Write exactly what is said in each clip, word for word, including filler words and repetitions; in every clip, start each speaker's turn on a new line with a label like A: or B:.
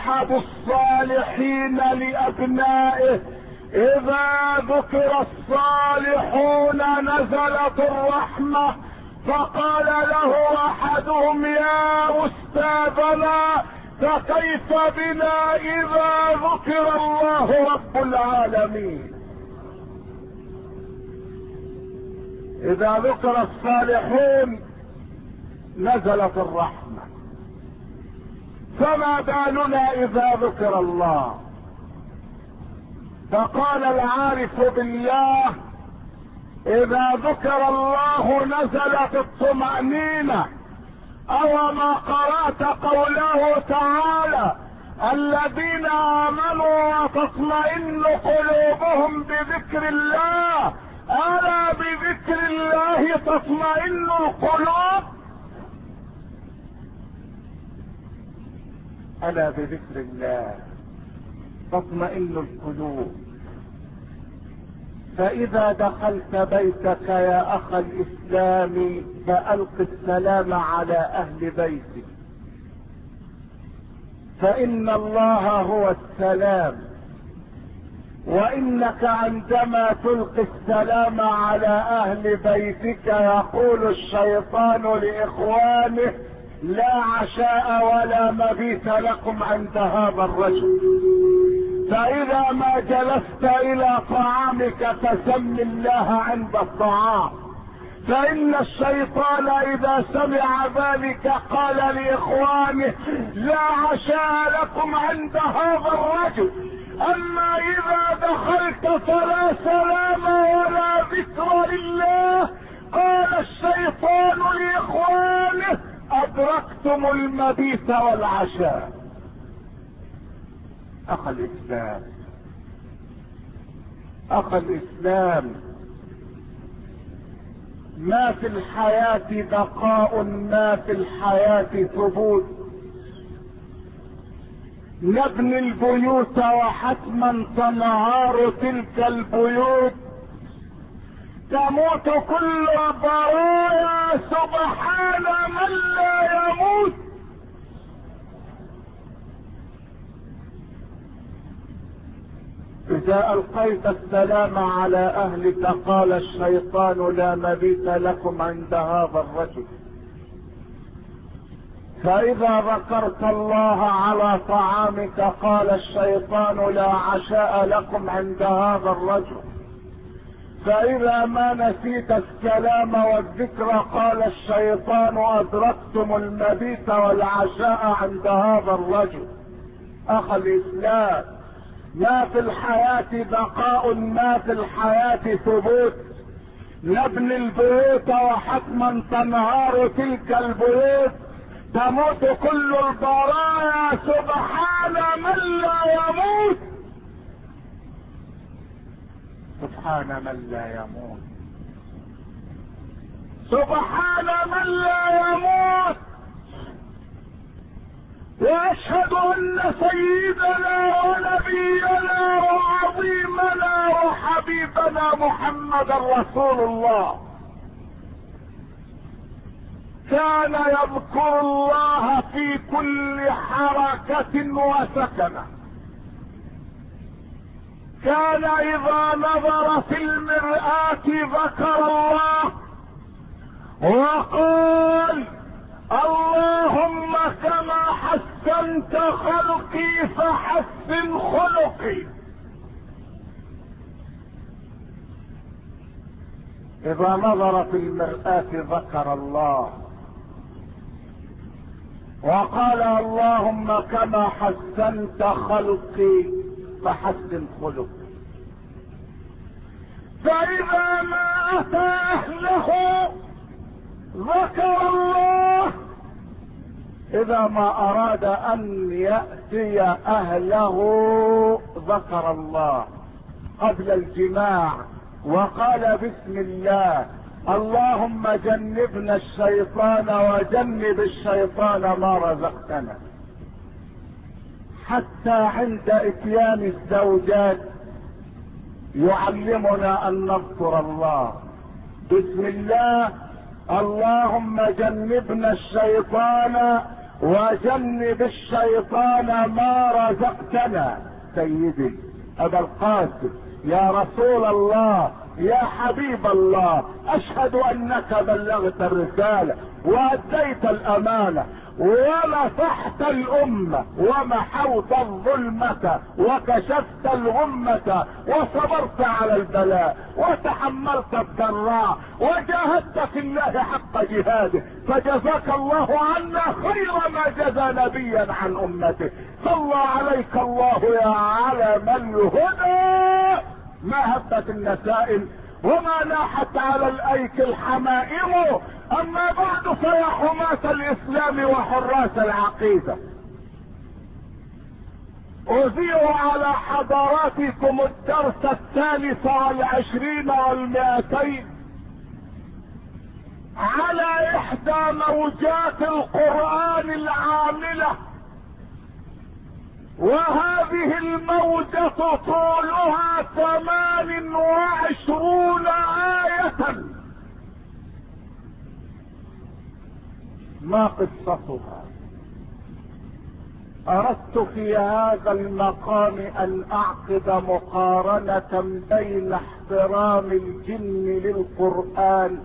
A: احد الصالحين لابنائه اذا ذكر الصالحون نزلت الرحمة، فقال له احدهم يا استاذنا فكيف بنا اذا ذكر الله رب العالمين؟ اذا ذكر الصالحون نزلت الرحمة، فما بالنا اذا ذكر الله؟ فقال العارف بالله اذا ذكر الله نزلت الطمأنينة. او ما قرأت قوله تعالى الذين امنوا وتطمئن قلوبهم بذكر الله، الا بذكر الله تطمئن القلوب، الا بذكر الله تطمئن القلوب. فاذا دخلت بيتك يا اخ الاسلام فالق السلام على اهل بيتك، فان الله هو السلام، وانك عندما تلقي السلام على اهل بيتك يقول الشيطان لاخوانه لا عشاء ولا مبيت لكم عند هذا الرجل. فاذا ما جلست الى طعامك فسم الله عند الطعام، فان الشيطان اذا سمع ذلك قال لاخوانه لا عشاء لكم عند هذا الرجل. اما اذا دخلت فلا سلام ولا ذكر لله، قال الشيطان لاخوانه ادركتم المبيت والعشاء. اخ الاسلام اخ الاسلام ما في الحياة بقاء، ما في الحياة ثبوت. نبني البيوت وحتما تنهار تلك البيوت، تموت كل البرايا سبحان من لا يموت. اذا القيت السلام على اهلك قال الشيطان لا مبيت لكم عند هذا الرجل. فاذا ذكرت الله على طعامك قال الشيطان لا عشاء لكم عند هذا الرجل. فاذا ما نسيت السلام والذكر قال الشيطان ادركتم المبيت والعشاء عند هذا الرجل. اخ الاسلام ما في الحياة بقاء، ما في الحياة ثبوت. نبني البيوت وحتما تنهار تلك البيوت، تموت كل البرايا سبحان من لا يموت. سبحان من لا يموت، سبحان من لا يموت. واشهد ان سيدنا ونبينا وعظيمنا وحبيبنا محمد رسول الله كان يذكر الله في كل حركة وسكنة. كان اذا نظر في المرآة ذكر الله وقال اللهم كما حسنت خلقي فحسن خلقي. اذا نظر في المرآة ذكر الله وقال اللهم كما حسنت خلقي فحسن خلقي. فاذا ما اتى اهله ذكر الله. اذا ما اراد ان يأتي اهله ذكر الله قبل الجماع وقال بسم الله اللهم جنبنا الشيطان وجنب الشيطان ما رزقتنا. حتى عند اتيان الزوجات يعلمنا ان نذكر الله بسم الله اللهم جنبنا الشيطان وجنب الشيطان ما رزقتنا. سيدي ابا القاسم، يا رسول الله، يا حبيب الله، اشهد انك بلغت الرسالة واديت الامانة ونصحت الامة ومحوت الظلمة وكشفت الغمة وصبرت على البلاء وتحملت الضراء وجاهدت في الله حق جهاده، فجزاك الله عنا خير ما جزى نبيا عن امته. صلى عليك الله يا علم الهدى. ما هبت النسائم وما ناحت على الايك الحمائم. اما بعد فيا حماة الاسلام وحراس العقيدة، اذيع على حضراتكم الدرس الثالث والعشرين والمئتين على احدى موجات القرآن العاملة، وهذه الموجة طولها ثمان وعشرون آية. ما قصتها؟ اردت في هذا المقام ان اعقد مقارنة بين احترام الجن للقرآن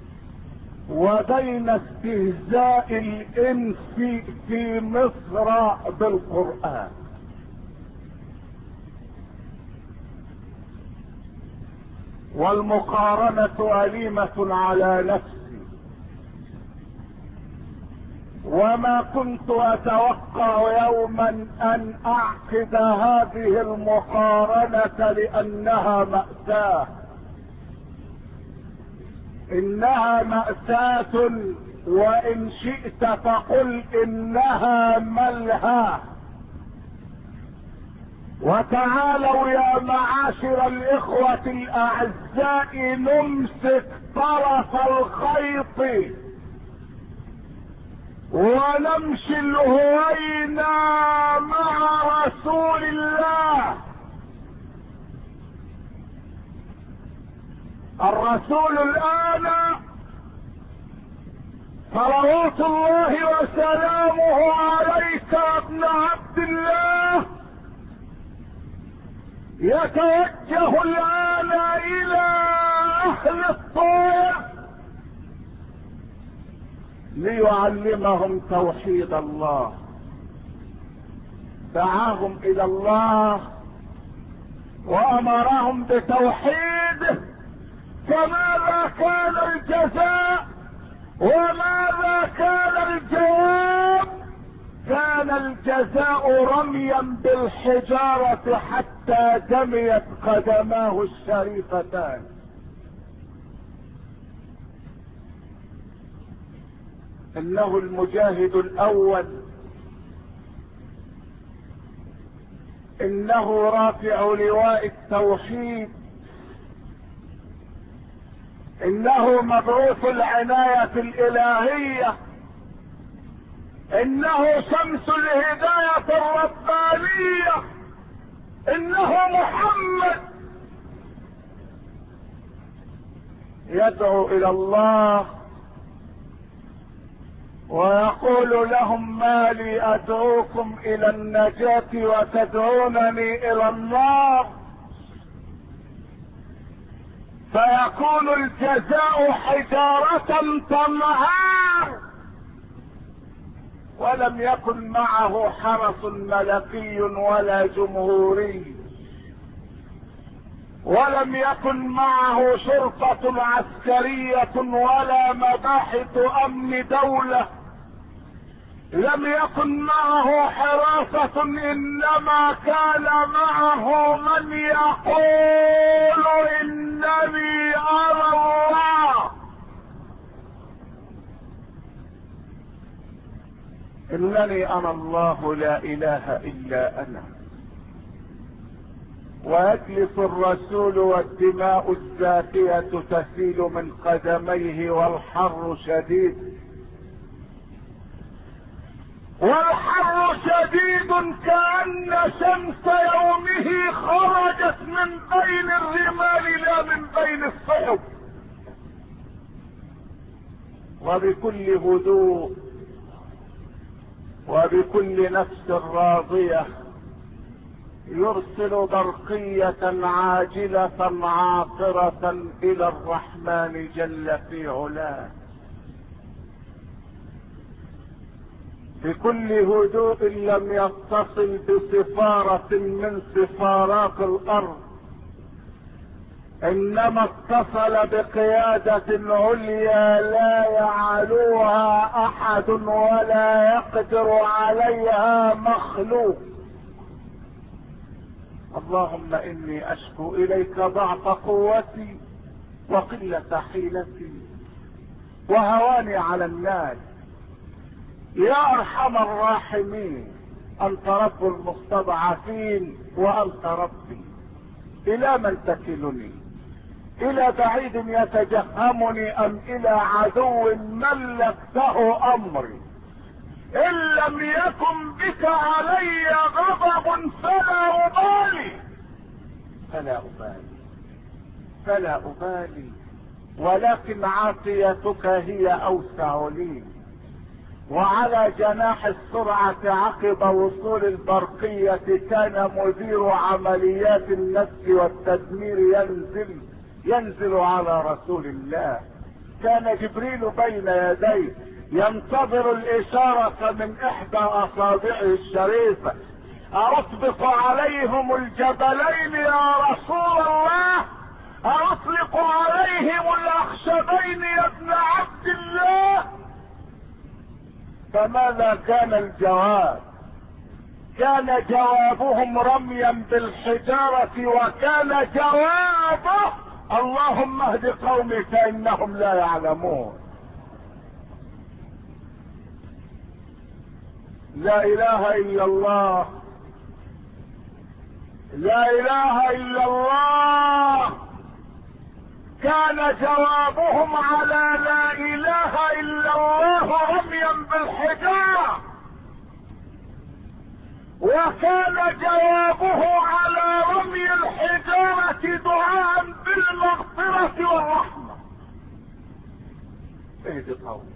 A: وبين استهزاء الانس في مصر بالقرآن. والمقارنة أليمة على نفسي، وما كنت اتوقع يوما ان اعقد هذه المقارنة لانها مأساة. انها مأساة، وان شئت فقل انها ملهى. وتعالوا يا معاشر الاخوة الاعزاء نمسك طرف الخيط ونمشي الهوينا مع رسول الله. الرسول الآن صلوات الله وسلامه عليك يا ابن عبد الله يتوجه الآن إلى أهل الطائف ليعلمهم توحيد الله. دعاهم إلى الله وأمرهم بتوحيده، فماذا كان الجزاء وماذا كان الجواب؟ كان الجزاء رميا بالحجارة حتى دميت قدماه الشريفتان. انه المجاهد الاول، انه رافع لواء التوحيد، انه مبعوث العناية الالهية، انه شمس الهداية الربانية، انه محمد يدعو الى الله ويقول لهم: ما لي ادعوكم الى النجاة وتدعونني الى النار. فيكون الجزاء حجارة تنهار، ولم يكن معه حرس ملكي ولا جمهوري، ولم يكن معه شرطة عسكرية ولا مباحث امن دولة، لم يكن معه حراسة، انما كان معه من يقول: انني ارى الله، انني انا الله لا اله الا انا. ويجلس الرسول والدماء الزاكية تسيل من قدميه والحر شديد، والحر شديد كأن شمس يومه خرجت من بين الرمال لا من بين الصحب. وبكل هدوء وبكل نفس راضية يرسل برقية عاجلة عاقرة الى الرحمن جل في علاه بكل هدوء لم يتصل بسفارة من سفارات الارض، انما اتصل بقيادة عليا لا يعلوها احد ولا يقدر عليها مخلوق. اللهم اني اشكو اليك ضعف قوتي وقلة حيلتي وهواني على الناس. يا ارحم الراحمين، انت رب المستضعفين وانت ربي. الى من تكلني؟ الى بعيد يتجهمني ام الى عدو ملكته امري؟ ان لم يكن بك علي غضب فلا ابالي فلا ابالي فلا ابالي ولكن عافيتك هي اوسع لي. وعلى جناح السرعة عقب وصول البرقية كان مدير عمليات النفس والتدمير ينزل ينزل على رسول الله. كان جبريل بين يديه ينتظر الاشارة من احدى اصابعه الشريفة. اطبق عليهم الجبلين يا رسول الله، اطلق عليهم الاخشبين يا ابن عبد الله. فماذا كان الجواب؟ كان جوابهم رميا بالحجارة، وكان جوابه اللهم اهد قومي فانهم لا يعلمون. لا اله الا الله، لا اله الا الله. كان جوابهم على لا اله الا الله رميا بالحجارة، وكان جوابه على رمي الحجارة دعاء بالمغفرة والرحمة. اهد قوم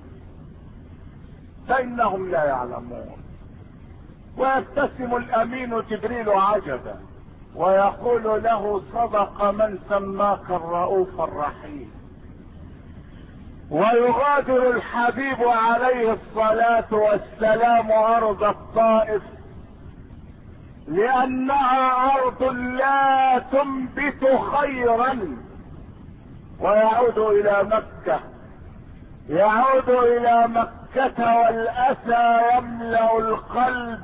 A: فانهم لا يعلمون. ويبتسم الامين جبريل عجبا ويقول له صدق من سماك الرؤوف الرحيم. ويغادر الحبيب عليه الصلاة والسلام ارض الطائف لانها ارض لا تنبت خيرا، ويعود الى مكة. يعود الى مكة والاسى يملأ القلب.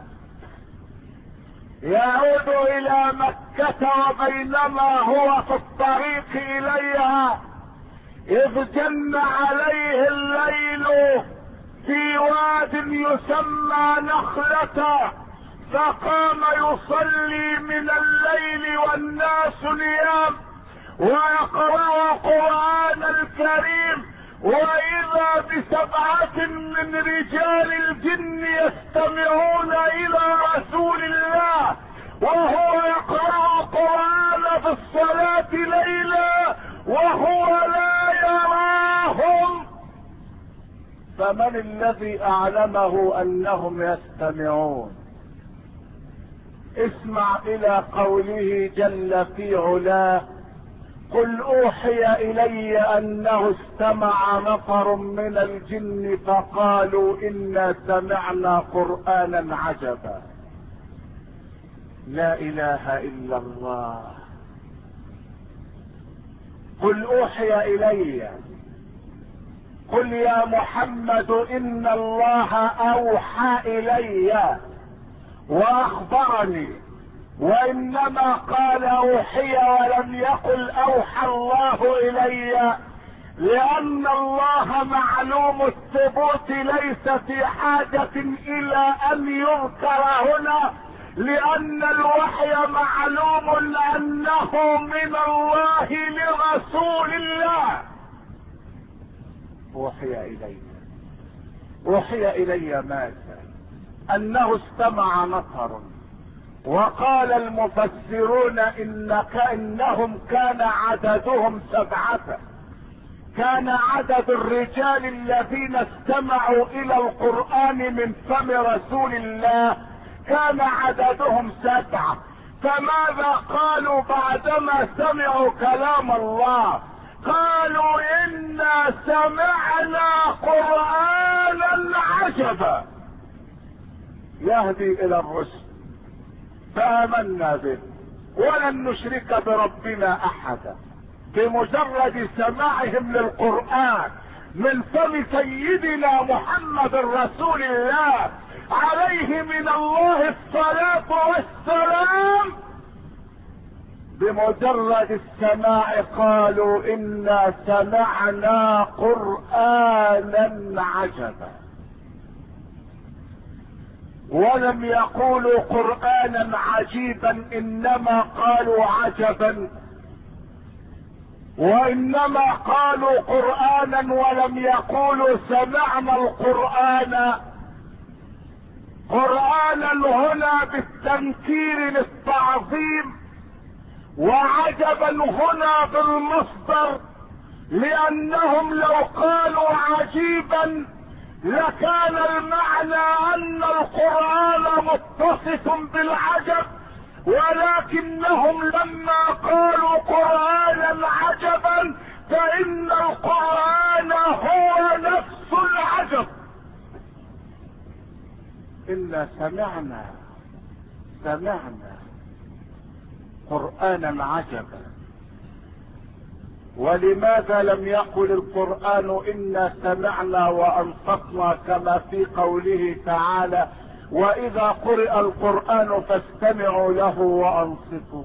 A: يعود الى مكة وبينما هو في الطريق اليها اذ جن عليه الليل في واد يسمى نخلة، فقام يصلي من الليل والناس نيام ويقرأ القرآن الكريم، واذا بسبعة من رجال الجن يستمعون الى رسول الله وهو يقرأ القرآن في الصلاة ليلا وهو لا يراهم. فمن الذي اعلمه انهم يستمعون؟ اسمع الى قوله جل في علاه: قل اوحي الي انه استمع نفر من الجن فقالوا انا سمعنا قرآنا عجبا. لا اله الا الله. قل اوحي الي، قل يا محمد ان الله اوحى الي واخبرني، وانما قال اوحي ولم يقل اوحى الله الي، لان الله معلوم الثبوت ليس في حاجة الى ان يذكر هنا، لان الوحي معلوم انه من الله لرسول الله. اوحي الي، اوحي الي ماذا؟ انه استمع نفر، وقال المفسرون ان كانهم كان عددهم سبعة، كان عدد الرجال الذين استمعوا الى القرآن من فم رسول الله كان عددهم سبعة. فماذا قالوا بعدما سمعوا كلام الله؟ قالوا إنا سمعنا قرآنا عجبا يهدي إلى الرشد فآمنا به ولن نشرك بربنا أحدا. بمجرد سماعهم للقرآن من فم سيدنا محمد رسول الله عليه من الله الصلاة والسلام، بمجرد السماع قالوا إنا سمعنا قرآنا عجبا. ولم يقولوا قرآنا عجيبا، إنما قالوا عجبا، وإنما قالوا قرآنا ولم يقولوا سمعنا القرآن. قرآنا هنا بالتنكير للتعظيم، وعجبا هنا بالمصدر، لأنهم لو قالوا عجيبا لكان المعنى أن القرآن متصف بالعجب، ولكنهم لما قالوا قرآنا عجبا فإن القرآن هو نفس العجب. إنا سمعنا سمعنا قرآنا عجبا. ولماذا لم يقل القرآن إنا سمعنا وأنصتنا كما في قوله تعالى وإذا قرئ القرآن فاستمعوا له وأنصتوا؟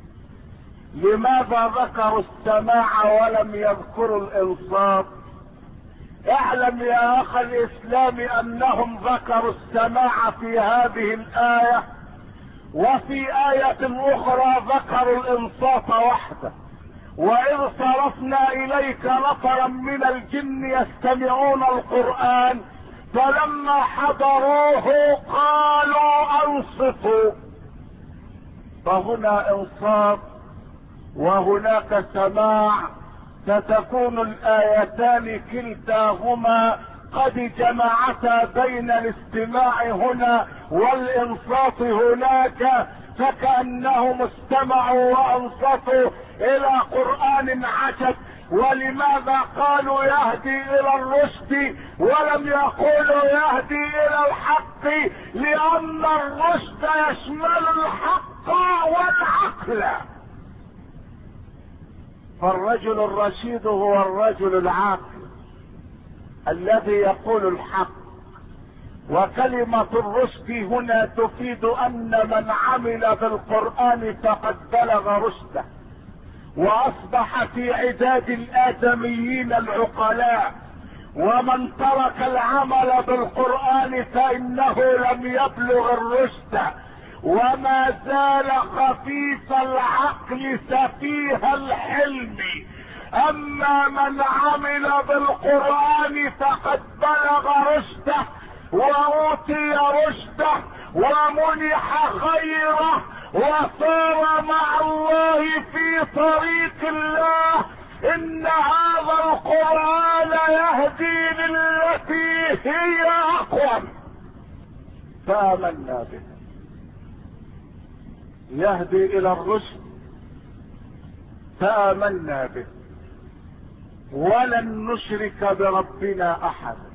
A: لماذا ذكروا السماع ولم يذكروا الإنصات؟ اعلم يا أخ الإسلام أنهم ذكروا السماع في هذه الآية، وفي آية أخرى ذكروا الإنصات وحده. وإذ صرفنا إليك نفرا من الجن يستمعون القرآن فلما حضروه قالوا أنصتوا. فهنا إنصات وهناك سماع، ستكون الآيتان كلتاهما قد جمعتا بين الاستماع هنا والإنصات هناك، فكأنهم استمعوا وأنصتوا إلى قرآن عجب. ولماذا قالوا يهدي إلى الرشد ولم يقولوا يهدي إلى الحق؟ لأن الرشد يشمل الحق والعقل. فالرجل الرشيد هو الرجل العاقل الذي يقول الحق. وكلمة الرشد هنا تفيد أن من عمل بالقرآن فقد بلغ رشده وأصبح في عداد الآدميين العقلاء، ومن ترك العمل بالقرآن فإنه لم يبلغ الرشد وما زال خفيف العقل سفيه الحلم. أما من عمل بالقرآن فقد بلغ رشده وأوتي رشده ومنح خيره وصار مع الله في طريق الله. إن هذا القرآن يهدي للتي هي أقوم فآمنا به. يهدي إلى الرشد فآمنا به ولن نشرك بربنا أحدا.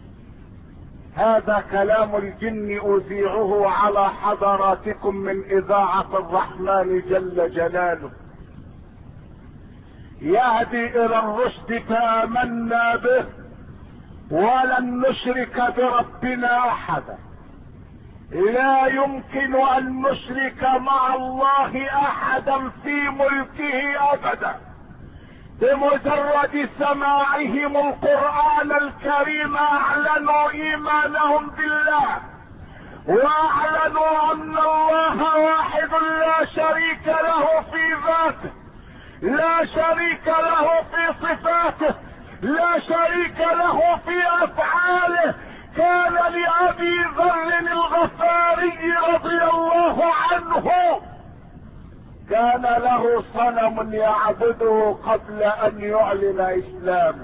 A: هذا كلام الجن أذيعه على حضراتكم من إذاعة الرحمن جل جلاله. يهدي إلى الرشد فآمنا به ولن نشرك بربنا أحدا. لا يمكن أن نشرك مع الله أحدا في ملكه أبدا. بمجرد سماعهم القرآن الكريم اعلنوا ايمانهم بالله، واعلنوا ان الله واحد لا شريك له في ذاته، لا شريك له في صفاته، لا شريك له في افعاله. كان لأبي ذر الغفاري رضي الله عنه كان له صنم يعبده قبل ان يعلن اسلامه،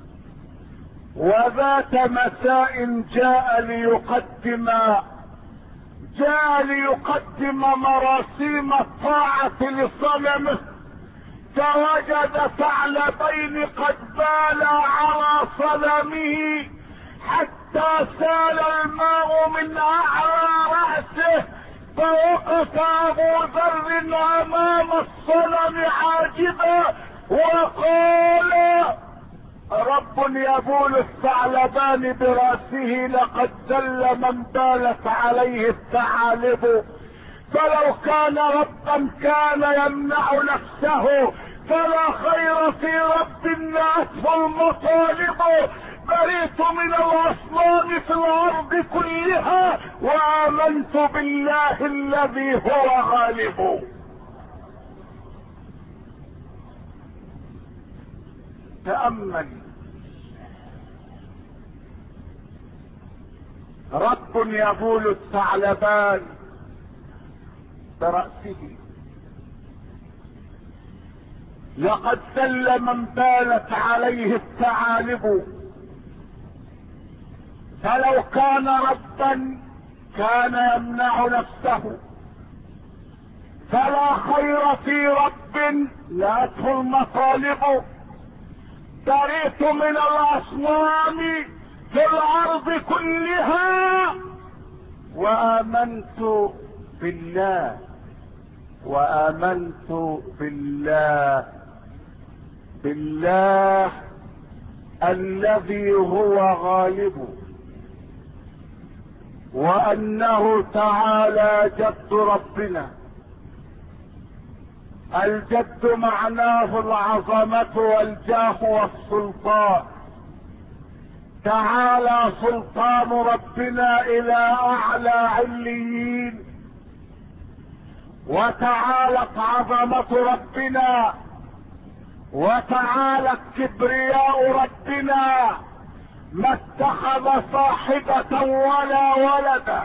A: وذات مساء جاء ليقدم جاء ليقدم مراسيم الطاعة لصنمه، فوجد ثعلبين قد بالا على صنمه حتى سال الماء من اعلى رأسه، فوقف ابو ذر امام الصنم عاجبا وقال: رب يبول الثعلبان براسه، لقد ذل من بالت عليه الثعالب، فلو كان ربا كان يمنع نفسه، فلا خير في رب ناته المطالب، بريت من الاصنام في الارض كلها، وامنت بالله الذي هو غالب. تأمل، رب يبول الثعلبان برأسه، لقد ذل من بالت عليه الثعالب، فلو كان ربا كان يمنع نفسه، فلا خير في رب ناته المطالب، بريت من الاصنام في الارض كلها، وامنت بالله وامنت بالله بالله الذي هو غالب، وانه تعالى جد ربنا. الجد معناه العظمة والجاه والسلطان، تعالى سلطان ربنا الى اعلى عليين، وتعالت عظمة ربنا، وتعالت كبرياء ربنا، ما اتخذ صاحبة ولا ولدا.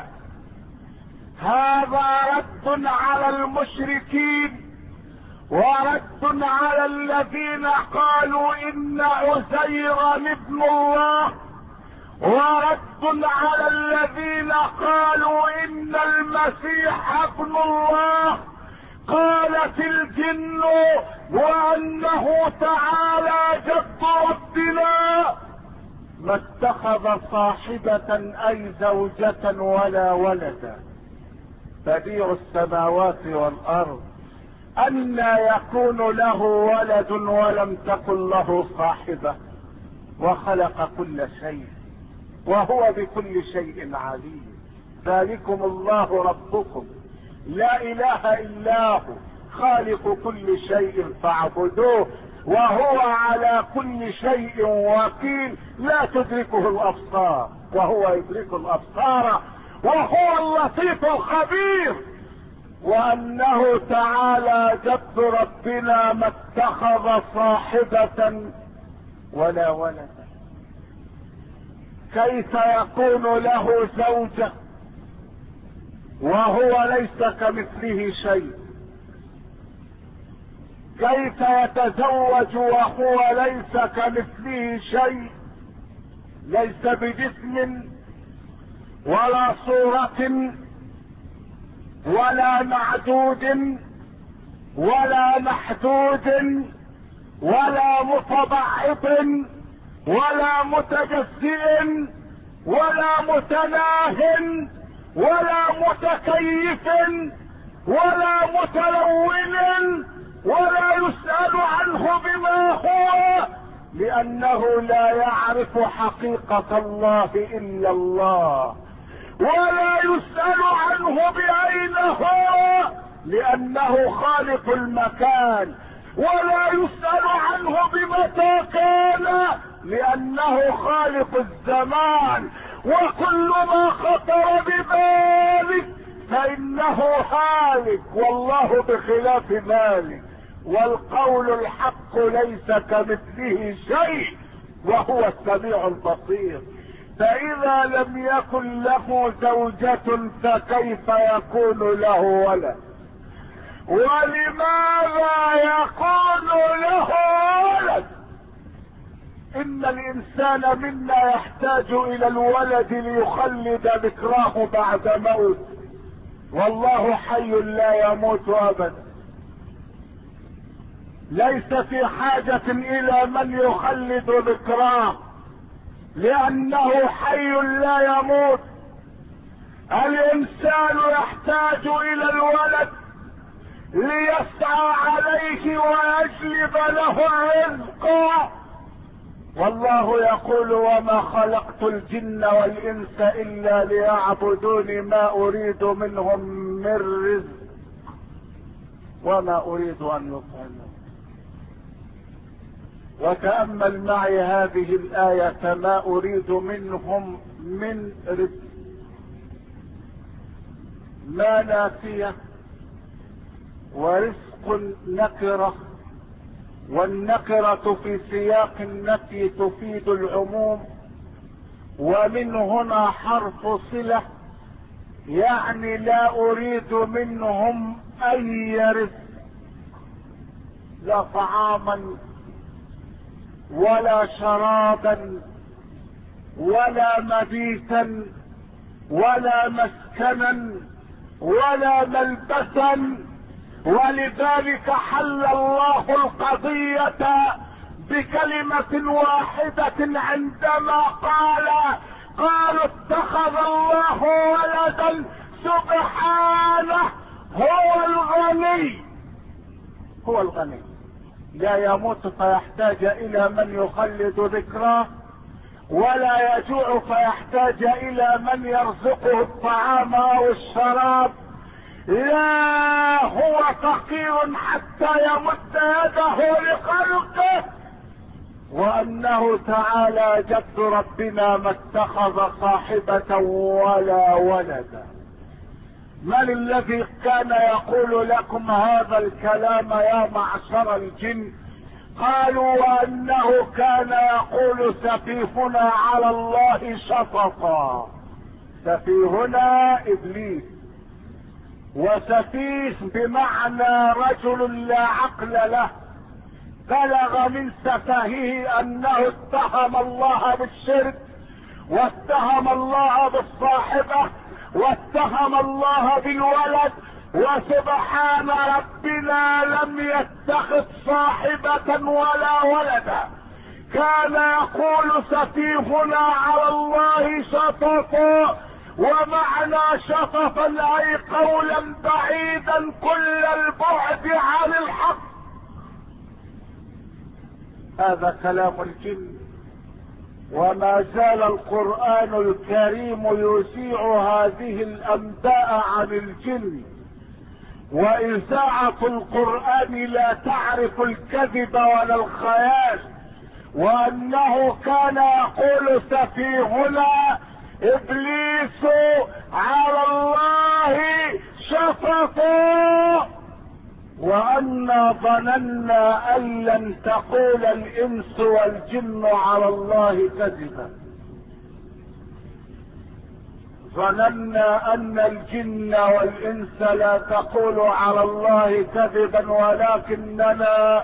A: هذا رد على المشركين، ورد على الذين قالوا ان عزيرا ابن الله، ورد على الذين قالوا ان المسيح ابن الله. قالت الجن وانه تعالى جد ربنا ما اتخذ صاحبة اي زوجة ولا ولدا، بديع السماوات والارض، أن يكون له ولد ولم تكن له صاحبة، وخلق كل شيء وهو بكل شيء عليم. ذلكم الله ربكم لا اله الا هو خالق كل شيء فاعبدوه، وهو على كل شيء وكيل، لا تدركه الابصار وهو يدرك الابصار، وهو اللطيف الخبير. وانه تعالى جد ربنا ما اتخذ صاحبة ولا ولدا. كيف يكون له زوجة وهو ليس كمثله شيء؟ كيف يتزوج وهو ليس كمثله شيء؟ ليس بجسم ولا صورة ولا معدود ولا محدود ولا متبعض ولا متجزئ ولا متناه ولا متكيف ولا متلون، ولا يسأل عنه بما هو، لأنه لا يعرف حقيقة الله إلا الله. ولا يسأل عنه بأين هو، لأنه خالق المكان. ولا يسأل عنه بمتى كان، لأنه خالق الزمان. وكل ما خطر ببالك فإنه هالك، والله بخلاف ذلك. والقول الحق ليس كمثله شيء وهو السميع البصير. فإذا لم يكن له زوجة فكيف يكون له ولد؟ ولماذا يكون له ولد؟ ان الانسان منا يحتاج الى الولد ليخلد ذكراه بعد موت، والله حي لا يموت ابدا، ليس في حاجة الى من يخلد ذكراه لانه حي لا يموت. الانسان يحتاج الى الولد ليسعى عليه ويجلب له الرزق، والله يقول وما خلقت الجن والانس الا ليعبدون ما اريد منهم من رزق وما اريد ان يطعمون. وتأمل معي هذه الآية، ما اريد منهم من رزق، ما نافية ورزق نكرة، والنكرة في سياق النفي تفيد العموم، ومن هنا حرف صلة، يعني لا اريد منهم اي رزق، لا طعاما ولا شرابا ولا مبيتا ولا مسكنا ولا ملبسا. ولذلك حل الله القضية بكلمة واحدة عندما قال قالوا اتخذ الله ولدا سبحانه هو الغني، هو الغني لا يموت فيحتاج الى من يخلد ذكراه، ولا يجوع فيحتاج الى من يرزقه الطعام او الشراب، لا هو فقير حتى يمد يده لخلقه. وانه تعالى جد ربنا ما اتخذ صاحبة ولا ولدا. من الذي كان يقول لكم هذا الكلام يا معشر الجن؟ قالوا وانه كان يقول سفيهنا على الله شططا. سفيهنا ابليس، وسفيه بمعنى رجل لا عقل له، بلغ من سفهه انه اتهم الله بالشرك، واتهم الله بالصاحبة، واتهم الله بالولد. وسبحان ربنا لم يتخذ صاحبة ولا ولدا. كان يقول سفيهنا على الله شططا، ومعنى شططا اي قولا بعيدا كل البعد عن الحق. هذا كلام الجن، وما زال القرآن الكريم يذيع هذه الانباء عن الجن. واذاعة القرآن لا تعرف الكذب ولا الخيال. وانه كان يقول سفيهنا ابليس على الله شططا، وأنا ظننا ان لن تقول الانس والجن على الله كذبا. ظننا ان الجن والانس لا تقول على الله كذبا، ولكننا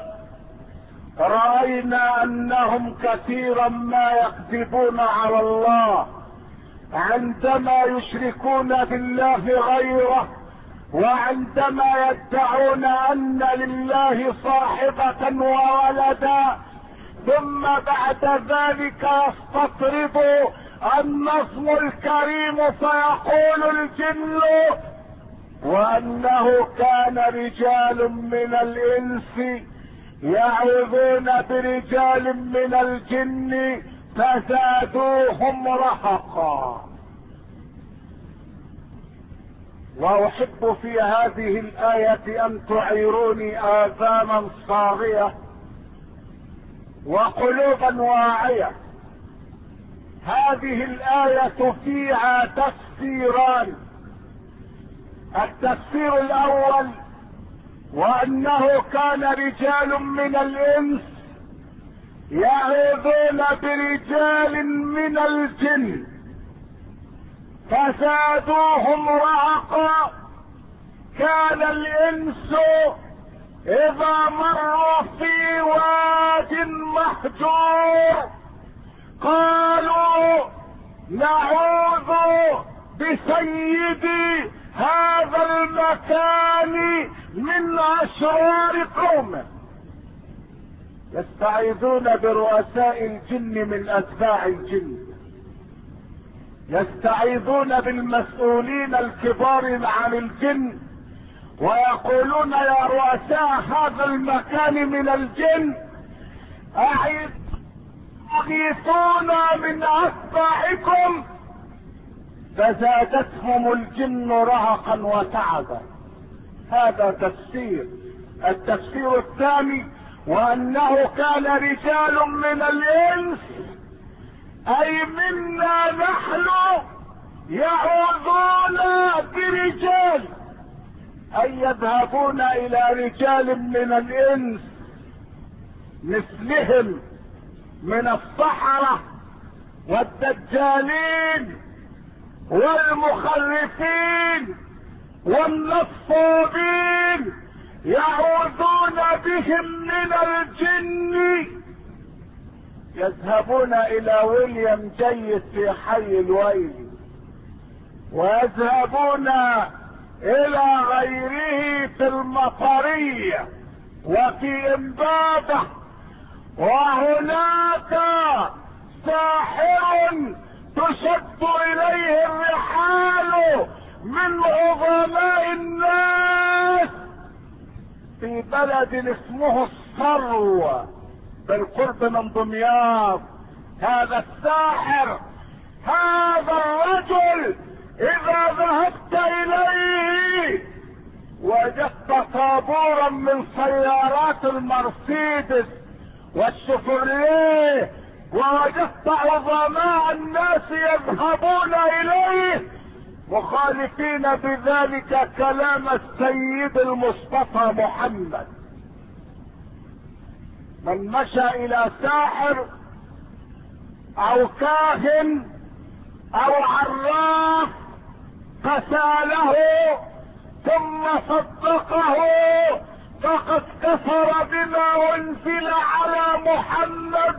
A: رأينا انهم كثيرا ما يكذبون على الله عندما يشركون بالله غيره، وعندما يدعون ان لله صاحبة وولدا، ثم بعد ذلك يستطرد النظم الكريم فيقول الجن وانه كان رجال من الانس يعوذون برجال من الجن فزادوهم رهقا. واحب في هذه الآية ان تعيروني آذانا صاغية وقلوبا واعية. هذه الآية فيها تفسيران. التفسير الاول وانه كان رجال من الانس يعوذون برجال من الجن فزادوهم رهقا، كان الانس اذا مروا في واد مهجور قالوا نعوذ بسيد هذا المكان من اشرار قومه. يستعيذون برؤساء الجن من اتباع الجن، يستعيذون بالمسؤولين الكبار عن الجن ويقولون يا رؤساء هذا المكان من الجن اغيثونا من اتباعكم، فزادتهم الجن رهقا وتعبا. هذا تفسير. التفسير الثاني وانه كان رجال من الانس اي منا نحن يعوذون برجال اي يذهبون الى رجال من الانس مثلهم من السحرة والدجالين والمخرفين والنصابين، يعوذون بهم من الجن. يذهبون الى ويليام جيد في حي الويل، ويذهبون الى غيره في المطرية وفي امبابة، وهناك ساحر تشد اليه الرحال من عظماء الناس في بلد اسمه الصروة بالقرب من دمياط. هذا الساحر، هذا الرجل اذا ذهبت اليه وجدت طابورا من سيارات المرسيدس والشيفروليه، ووجدت عظماء الناس يذهبون اليه مخالفين بذلك كلام السيد المصطفى محمد. من مشى الى ساحر او كاهن او عراف فسأله ثم صدقه فقد كفر بما انزل على محمد.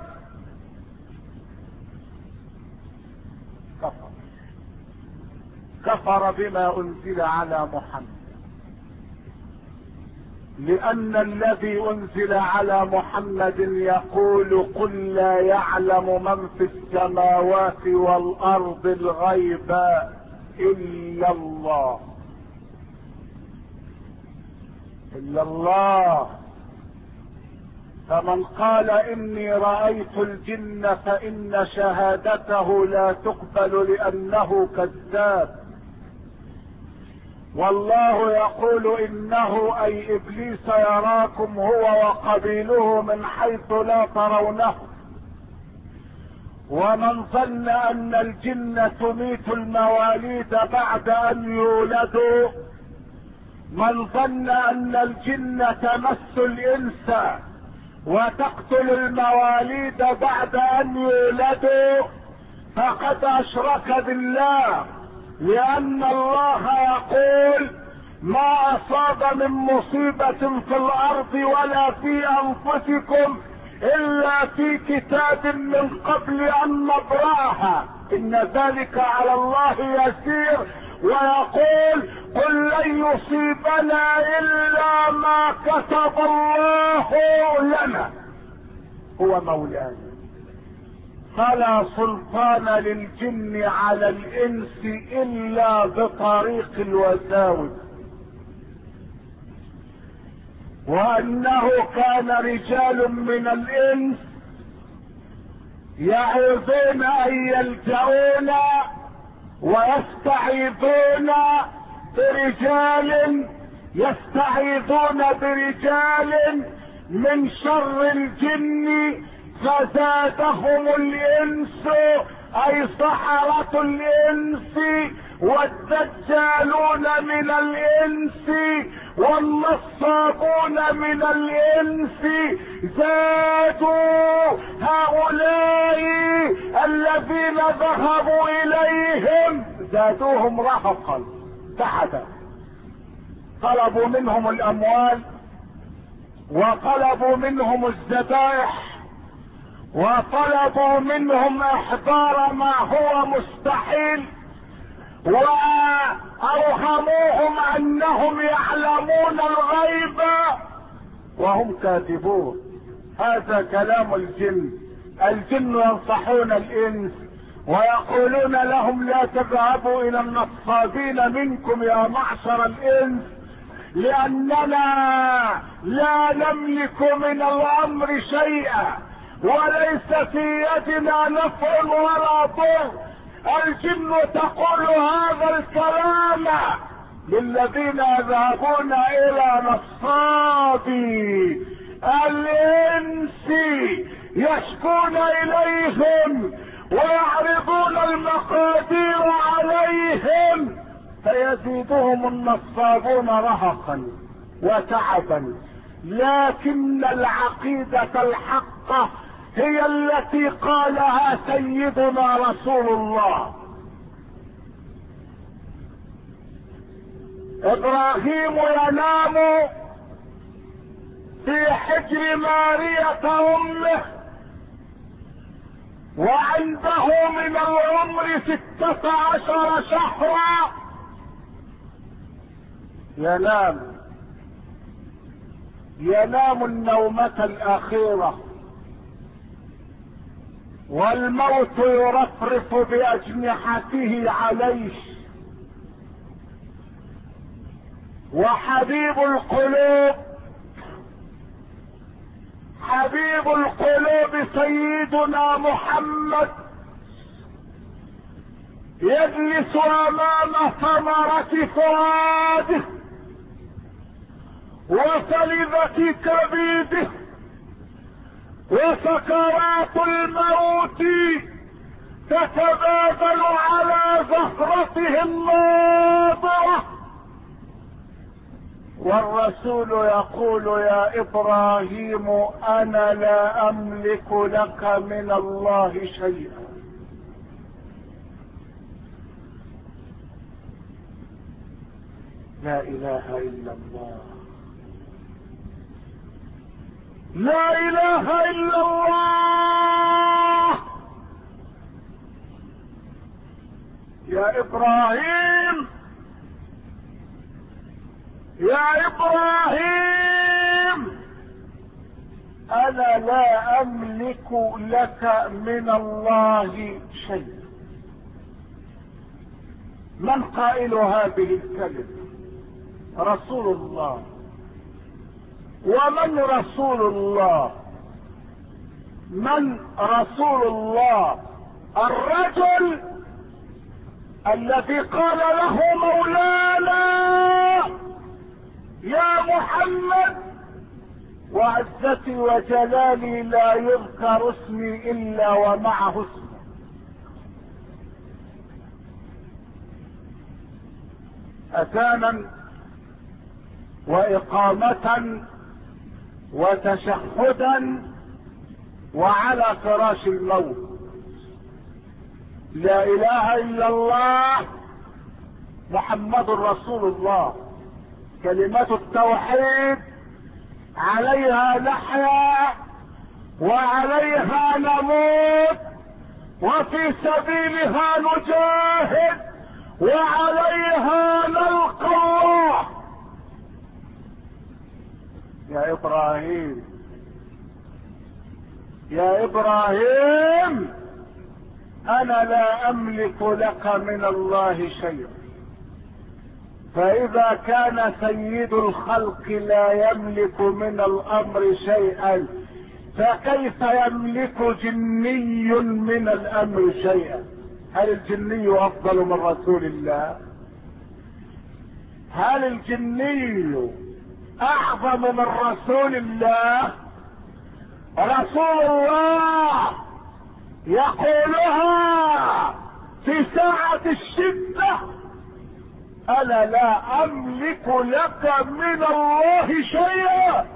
A: كفر كفر بما انزل على محمد، لان الذي انزل على محمد يقول قل لا يعلم من في السماوات والارض الغيب الا الله، الا الله. فمن قال اني رأيت الجن فان شهادته لا تقبل لانه كذاب. والله يقول انه اي ابليس يراكم هو وقبيله من حيث لا ترونه. ومن ظن ان الجن تميت المواليد بعد ان يولدوا، من ظن ان الجن تمس الانس وتقتل المواليد بعد ان يولدوا فقد اشرك بالله، لان الله يقول ما اصاب من مصيبة في الارض ولا في انفسكم الا في كتاب من قبل ان نبراها ان ذلك على الله يسير. ويقول قل لن يصيبنا الا ما كتب الله لنا هو مولانا. فلا سلطان للجن على الانس الا بطريق الوساوس. وانه كان رجال من الانس يعوذون ان يلجؤون ويستعيذون برجال يستعيذون برجال من شر الجن، فزادهم الانس اي سحرة الانس والدجالون من الانس والنصابون من الانس، زادوا هؤلاء الذين ذهبوا اليهم زادوهم رهقا تعبا طلبوا منهم الاموال، وطلبوا منهم الذبائح، وطلبوا منهم احضار ما هو مستحيل، واوهموهم انهم يعلمون الغيب وهم كاذبون. هذا كلام الجن. الجن ينصحون الانس ويقولون لهم لا تذهبوا الى النصابين منكم يا معشر الانس، لاننا لا نملك من الامر شيئا، وليس في يدنا نفع ولا ضر. الجن تقول هذا الكلام للذين يذهبون الى نصابي الانس يشكون اليهم ويعرضون المقادير عليهم، فيزيدهم النصابون رهقا وتعبا. لكن العقيدة الحقة هي التي قالها سيدنا رسول الله. ابراهيم ينام في حجر مارية امه وعنده من العمر ستة عشر شهرا، ينام ينام النومة الأخيرة، والموت يرفرف بأجنحته عليه، وحبيب القلوب حبيب القلوب سيدنا محمد يجلس امام ثمرة فؤاده وفلذة كبيده، وسكرات الموت تتبادل على زهرته الناضرة، والرسول يقول يا ابراهيم انا لا املك لك من الله شيئا. لا اله الا الله، لا اله الا الله. يا ابراهيم يا ابراهيم انا لا املك لك من الله شيء. من قائل هذه الكلمة؟ رسول الله. ومن رسول الله؟ من رسول الله؟ الرجل الذي قال له مولانا يا محمد وعزتي وجلالي لا يذكر اسمي الا ومعه اسمه. اذانا واقامة وتشهدا وعلى فراش الموت. لا اله الا الله محمد رسول الله. كلمة التوحيد عليها نحيا وعليها نموت وفي سبيلها نجاهد وعليها نلقى الله. يا ابراهيم يا ابراهيم انا لا املك لك من الله شيئا. فاذا كان سيد الخلق لا يملك من الامر شيئا، فكيف يملك جني من الامر شيئا؟ هل الجني افضل من رسول الله؟ هل الجني اعظم من رسول الله؟ رسول الله يقولها في ساعة الشدة: انا لا املك لك من الله شيئا.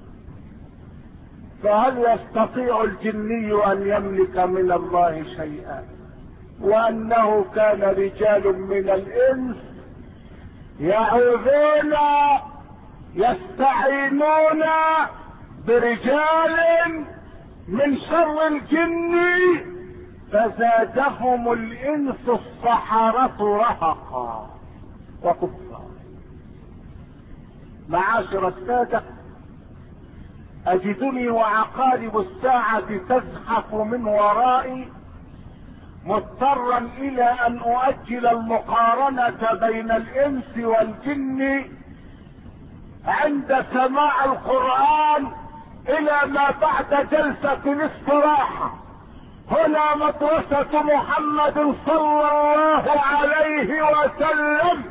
A: فهل يستطيع الجني ان يملك من الله شيئا؟ وانه كان رجال من الانس يعوذون يستعينون برجال من شر الجن فزادهم الانس السحرة رهقا وكفارا. معاشر السادة، اجدني وعقارب الساعة تزحف من ورائي مضطرا الى ان اؤجل المقارنة بين الانس والجن عند سماع القرآن الى ما بعد جلسة الاستراحة. هنا مدرسة محمد صلى الله عليه وسلم.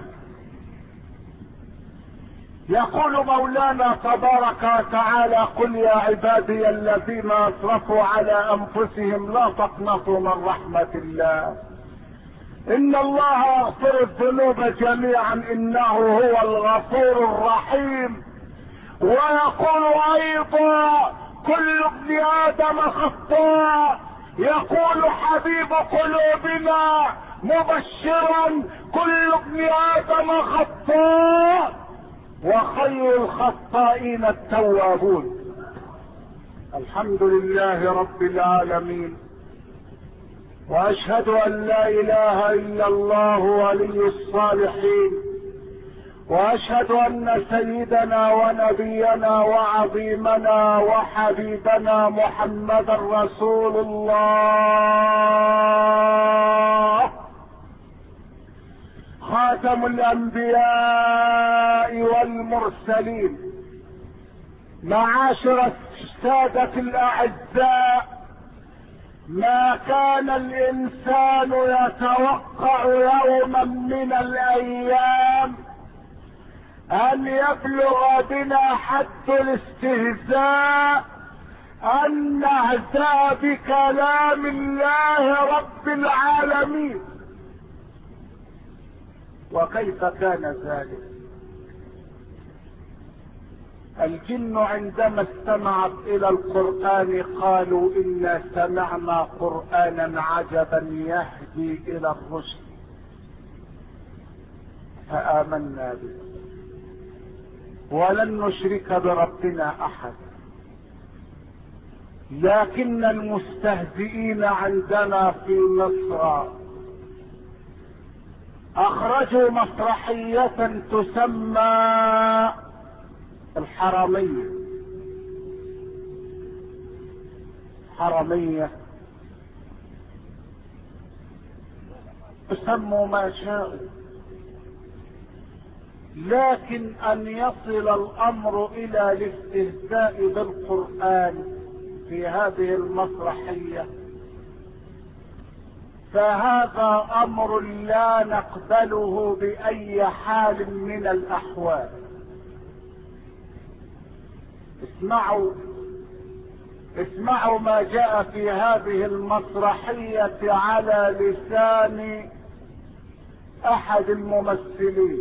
A: يقول مولانا تبارك وتعالى: قل يا عبادي الذين اسرفوا على انفسهم لا تقنطوا من رحمة الله ان الله يغفر الذنوب جميعا انه هو الغفور الرحيم. ويقول ايضا: كل ابن ادم خطاء. يقول حبيب قلوبنا مبشرا: كل ابن ادم خطاء وخير الخطائين التوابون. الحمد لله رب العالمين، واشهد ان لا اله الا الله ولي الصالحين، واشهد ان سيدنا ونبينا وعظيمنا وحبيبنا محمدا رسول الله خاتم الانبياء والمرسلين. معاشر السادة الاعزاء، ما كان الانسان يتوقع يوما من الايام ان يبلغ بنا حد الاستهزاء ان نهزأ بكلام الله رب العالمين. وكيف كان ذلك؟ الجن عندما استمعت الى القرآن قالوا: انا سمعنا قرآنا عجبا يهدي الى الرشد فآمنا به ولن نشرك بربنا احد. لكن المستهزئين عندنا في مصر اخرجوا مسرحية تسمى الحرامية. حرامية تسموا ما شاءوا، لكن ان يصل الامر الى الاستهزاء بالقرآن في هذه المسرحية فهذا امر لا نقبله باي حال من الاحوال. اسمعوا اسمعوا ما جاء في هذه المسرحية على لسان احد الممثلين.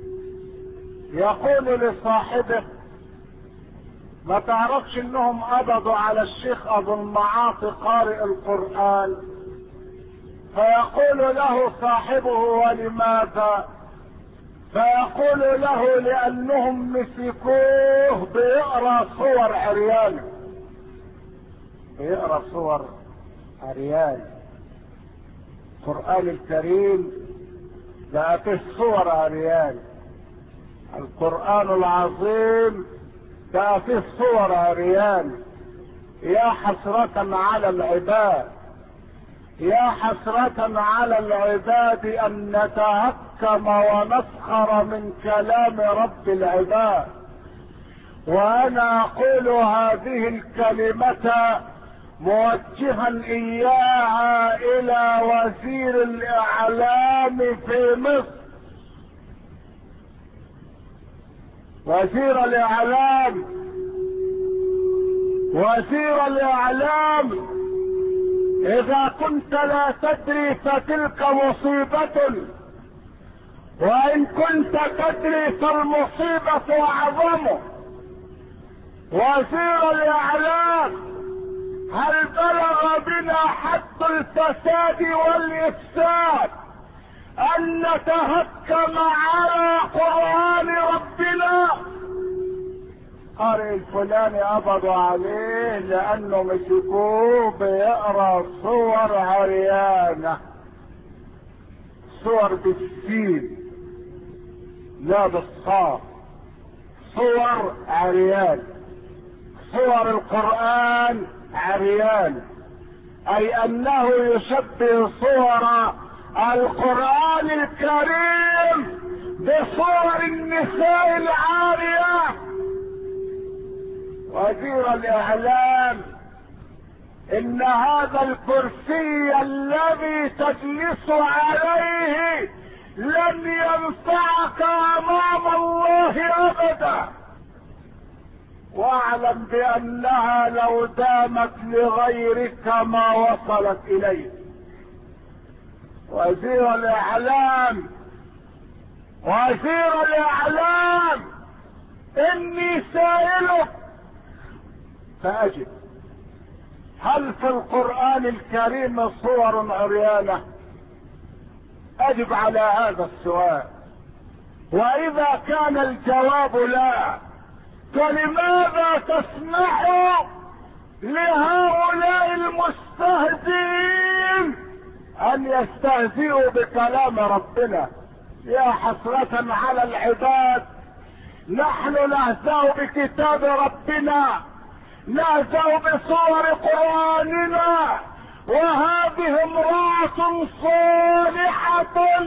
A: يقول لصاحبه: ما تعرفش انهم قبضوا على الشيخ ابو المعاطي قارئ القرآن؟ فيقول له صاحبه: ولماذا؟ فيقول له: لانهم مسكوه بيقرأ صور عريانة. بيقرأ صور عريانة. القرآن الكريم بقى فيه صور عريانة. القرآن العظيم بقى فيه صور عريانة. يا حسرة على العباد، يا حسرة على العباد ان نتهكم ونسخر من كلام رب العباد. وانا اقول هذه الكلمة موجها اياها الى وزير الاعلام في مصر. وزير الاعلام وزير الاعلام اذا كنت لا تدري فتلك مصيبة، وان كنت تدري فالمصيبة اعظم. وزير الاعلام، هل بلغ بنا حد الفساد والافساد ان نتهكم على قرآن ربنا القارئ الفلاني قبضوا عليه لانه مسكوه بيقرا صور عريانه، صور بالسين لا بالصاد، صور عريان، صور القرآن عريان، اي انه يشبه صور القرآن الكريم بصور النساء العارية. وزير الاعلام ان هذا الكرسي الذي تجلس عليه لن ينفعك امام الله ابدا، واعلم بانها لو دامت لغيرك ما وصلت اليه. وزير الاعلام وزير الاعلام اني سائلك فاجب، هل في القرآن الكريم صور عريانة؟ اجب على هذا السؤال. واذا كان الجواب لا، فلماذا تسمح لهؤلاء المستهزئين ان يستهزئوا بكلام ربنا؟ يا حسرة على العباد، نحن نهزأ بكتاب ربنا، نهزأ بصور قرآننا، وهذه امرأة صالحة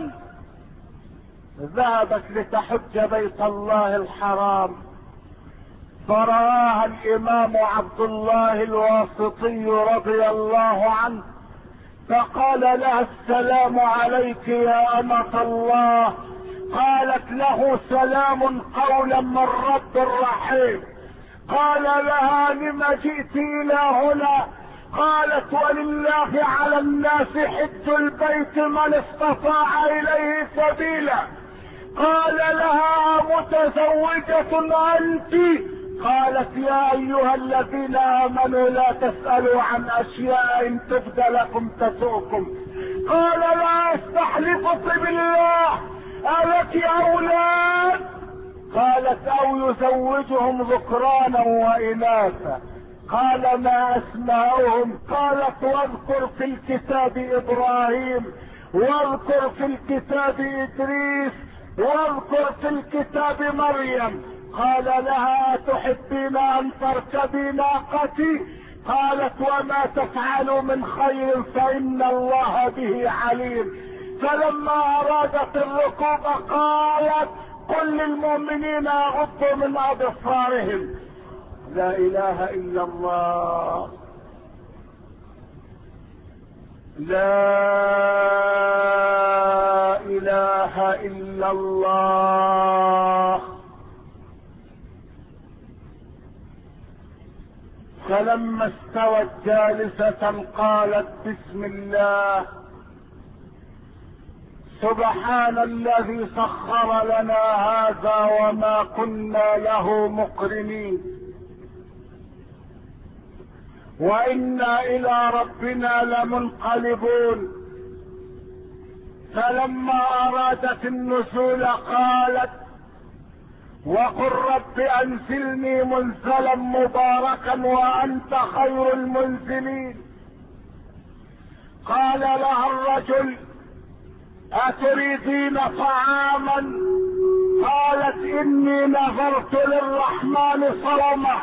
A: ذهبت لتحج بيت الله الحرام، فرآها الامام عبد الله الواسطي رضي الله عنه، فقال لها السلام عليك يا أمة الله، قالت له سلام قولا من رب رحيم. قال لها لم جئت الى هنا؟ قالت ولله على الناس حج البيت من استطاع اليه سبيلا. قال لها متزوجة انت؟ قالت يا ايها الذين امنوا لا تسألوا عن اشياء ان تبد لكم تسؤكم. قال لا استحلفك بالله الك اولاد؟ قالت او يزوجهم ذكرانا واناثا. قال ما اسماؤهم؟ قالت واذكر في الكتاب ابراهيم، واذكر في الكتاب ادريس، واذكر في الكتاب مريم. قال لها تحبين ان تركبي ناقتي؟ قالت وما تفعلوا من خير فان الله به عليم. فلما ارادت الركوب قالت قل للمؤمنين يغضوا من ابصارهم. لا اله الا الله، لا اله الا الله. فلما استوت جالسة قالت بسم الله، سبحان الذي سخر لنا هذا وما كنا له مقرنين وإنا إلى ربنا لمنقلبون. فلما أرادت النزول قالت وقل رب أنزلني منزلا مباركا وأنت خير المنزلين. قال لها الرجل أتريدين طعاما؟ قالت إني نذرت للرحمن صوما.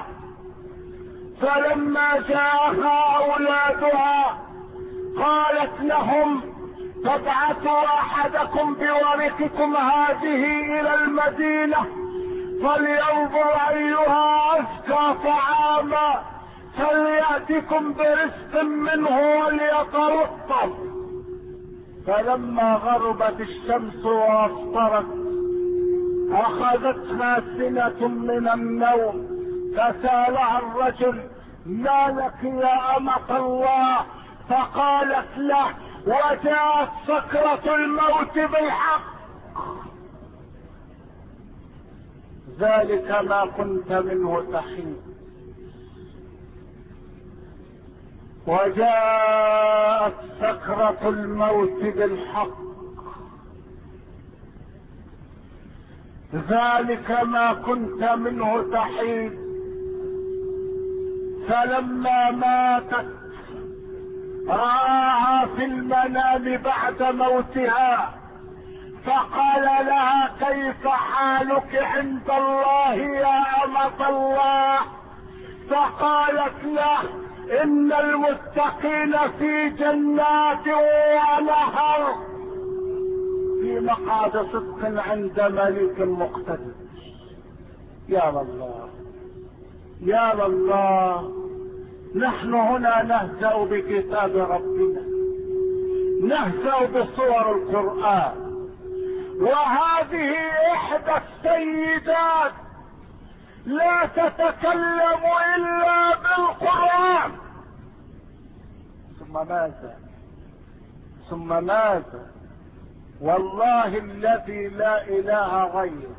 A: فلما جاءها أولادها قالت لهم تبعثوا أحدكم بورقكم هذه إلى المدينة فلينظر أيها أزكى طعاما فليأتكم برزق منه وليترطب. فلما غربت الشمس وأفطرت أخذتها سنة من النوم، فسألها الرجل ما لك يا أمة الله؟ فقالت له وجاءت سكرة الموت بالحق. ذلك ما كنت منه تحيد. وجاءت سكرة الموت بالحق. ذلك ما كنت منه تحيد. فلما ماتت رآها في المنام بعد موتها، فقال لها كيف حالك عند الله يا أمة الله؟ فقالت له إن المتقين في جنات ونهر في مقعد صدق عند ملك مقتدر. يا الله يا الله، نحن هنا نهزأ بكتاب ربنا، نهزأ بصور القرآن، وهذه إحدى السيدات لا تتكلم إلا بالقرآن. ثم ماذا ثم ماذا والله الذي لا إله غيره